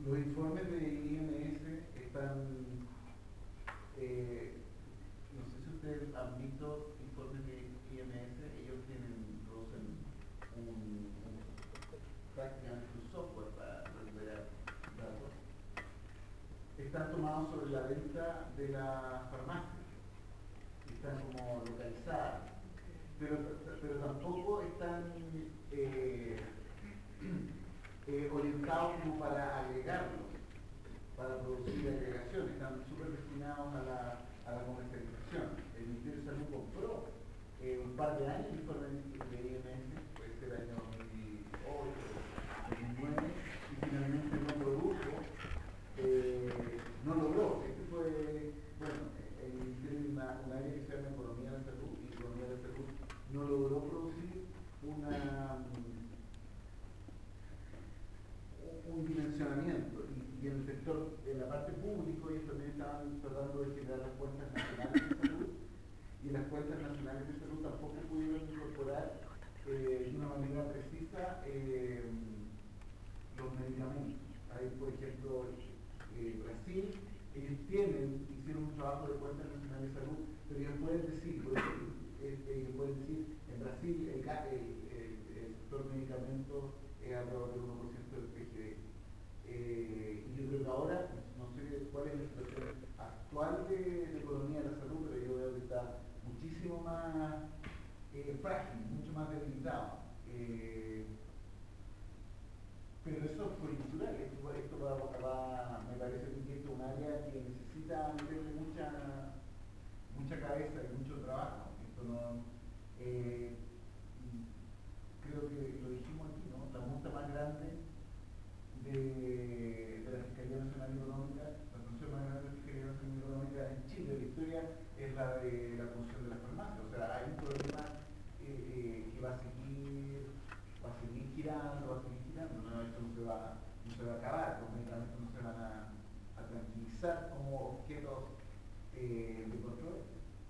Los informes de IMS están, no sé si ustedes han visto informes de IMS, ellos producen prácticamente un software para recuperar datos. Están tomados sobre la venta de la farmacia, están como localizadas, pero tampoco están orientados como para agregarlos, para producir agregación, están súper destinados a la comercialización. El Ministerio de Salud compró un par de años de informe de IMS, puede ser el año 2008, 2009, y finalmente no produjo, no logró. Este fue, bueno, el Ministerio de un área que se llama Economía de la Salud, y Economía de la Salud no logró producir un dimensionamiento, y en el sector, en la parte pública, ellos también estaban tratando de generar las cuentas nacionales de salud, y las cuentas nacionales de salud tampoco pudieron incorporar de una manera precisa los medicamentos. Hay, por ejemplo, Brasil, ellos hicieron un trabajo de cuentas nacionales de salud, pero ellos pueden decir, por ejemplo, en Brasil el sector medicamentos es alrededor del 1% del PGB. Y yo creo que ahora, no sé cuál es la situación actual de economía de la salud, pero yo veo que está muchísimo más frágil, mucho más debilitado. Pero eso es coyuntural, esto me parece que esto es un área que necesita meterle mucha cabeza y mucho trabajo. Esto no, creo que lo dijimos aquí, ¿no? La multa más grande de la Fiscalía Nacional Económica, la sanción más grande de la Fiscalía Nacional Económica en Chile, la historia, es la de la función de las farmacias. O sea, hay un problema que va a seguir girando, no, esto no se va a acabar, los medicamentos no se van a tranquilizar como objetos de control.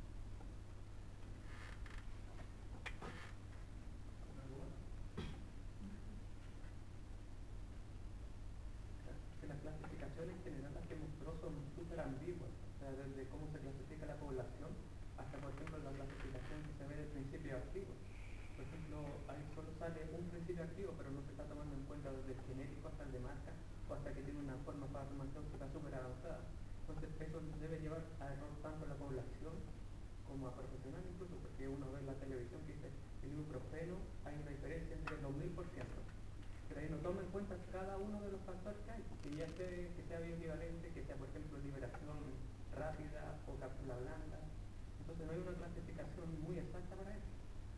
Que las clasificaciones generales que mostró son súper ambiguas, o sea, desde cómo se clasifica la población hasta, por ejemplo, la clasificación que se ve del principio activo. Por ejemplo, ahí solo sale un principio activo, pero no se está tomando en cuenta desde el genérico hasta el de marca o hasta que tiene una forma farmacéutica súper avanzada. Entonces, eso debe llevar a error tanto a la población como a profesionales, incluso porque uno ve en la televisión que dice el ibuprofeno, hay una diferencia entre el 2000%. Pero ahí no toma en cuenta cada uno de los factores que hay, que sea bioequivalente, que sea, por ejemplo, liberación rápida o cápsula blanda. Entonces no hay una clasificación muy exacta para eso.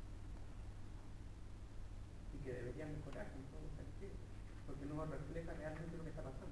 Y que debería mejorar en todo sentido, porque no refleja realmente lo que está pasando.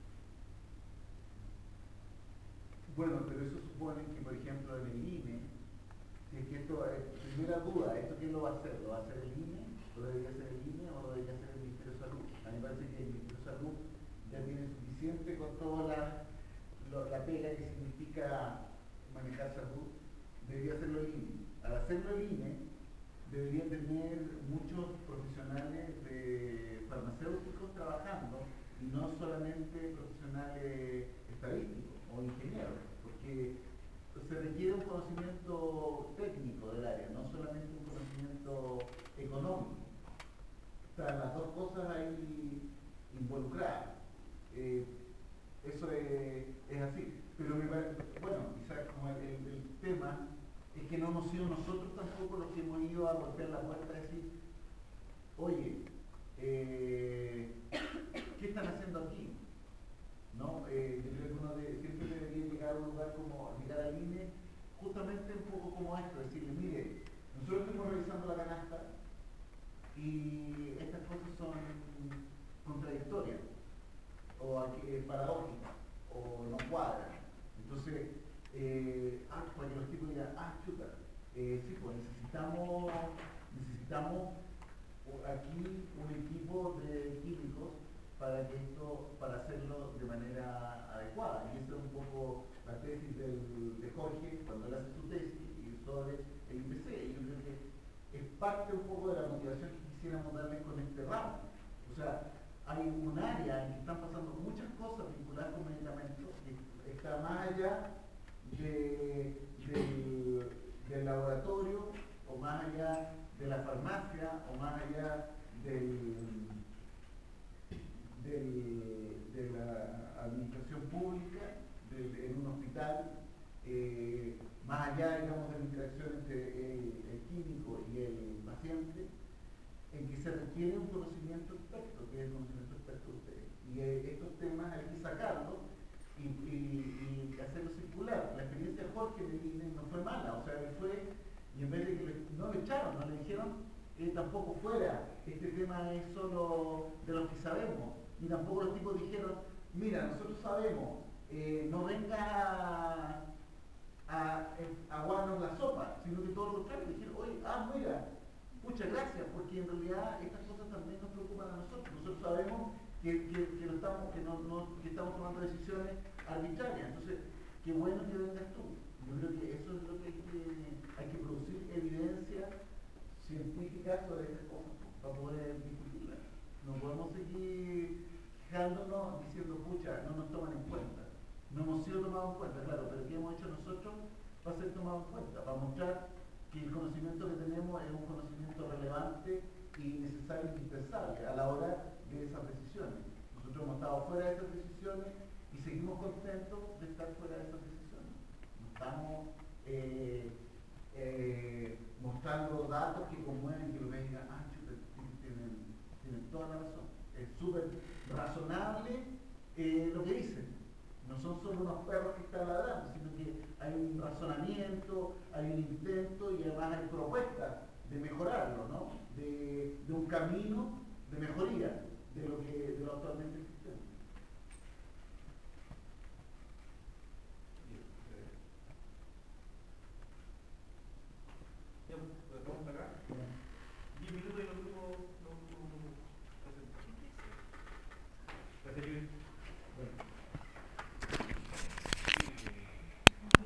Bueno, pero eso supone que, por ejemplo, en el INE, si es que esto, primera duda, ¿esto quién lo va a hacer? ¿Lo va a hacer el INE? ¿Lo debería hacer el INE o lo debería hacer el Ministerio de Salud? A mí me parece que el Ministerio de Salud ya tiene suficiente con toda la pega que significa manejar salud, debería hacerlo el INE. Al hacerlo el INE, debería tener muchos profesionales farmacéuticos trabajando y no solamente profesionales estadísticos o ingenieros, porque se requiere un conocimiento técnico del área, no solamente un conocimiento económico. Están las dos cosas ahí involucradas. Eso es así. Pero bueno, quizás como el tema es que no hemos sido nosotros tampoco los que hemos ido a golpear la puerta y decir, oye, ¿qué están haciendo aquí? ¿No? Yo creo que uno siempre debería llegar a un lugar como llegar al INE, justamente un poco como esto, decirle, mire, nosotros estamos revisando la canasta y estas cosas son contradictorias o paradójicas o no cuadran. Entonces, para que los tipos digan, chuta, sí, pues necesitamos aquí un equipo de químicos para hacerlo de manera adecuada. Y esa es un poco la tesis de Jorge cuando él hace su tesis y sobre el IPC. Y yo creo que es parte un poco de la motivación que quisiéramos darle con este ramo. O sea, hay un área en que están pasando muchas cosas vinculadas con medicamentos que está más allá del laboratorio, o más allá de la farmacia, o más allá de la administración pública, en un hospital, más allá, digamos, de la interacción entre el químico y el paciente, en que se requiere un conocimiento experto, que es el conocimiento experto de ustedes. Y estos temas hay que sacarlos y hacerlo circular. La experiencia de Jorge en el INE no fue mala, o sea, él fue, y en vez de que no le echaron, no le dijeron tampoco fuera, este tema es solo de los que sabemos, y tampoco los tipos dijeron, mira, nosotros sabemos, no venga a aguarnos la sopa, sino que todo lo contrario, dijeron, oye, mira, muchas gracias, porque en realidad estas cosas también nos preocupan a nosotros. Nosotros sabemos que estamos tomando decisiones arbitrarias. Entonces, qué bueno que vengas tú. Yo creo que eso es lo que hay que producir evidencia científica sobre estas cosas para poder discutirlas. No podemos seguir quejándonos diciendo, pucha, no nos toman en cuenta. No hemos sido tomados en cuenta, claro, pero ¿qué hemos hecho nosotros para ser tomados en cuenta? Para mostrar que el conocimiento que tenemos es un conocimiento relevante y necesario e indispensable a la hora de esas decisiones. Nosotros hemos estado fuera de esas decisiones y seguimos contentos de estar fuera de esas decisiones. No estamos mostrando datos que conmueven, que lo vean y digan, chuta, tienen toda la razón. Es súper razonable lo que dicen. No son solo unos perros que están ladrando, sino que hay un razonamiento, hay un intento y además hay propuestas de mejorarlo, ¿no? De un camino de mejoría de lo actualmente existente. Vamos acá. 10 minutos y los grupos no hacen. Gracias, Judith. Bueno.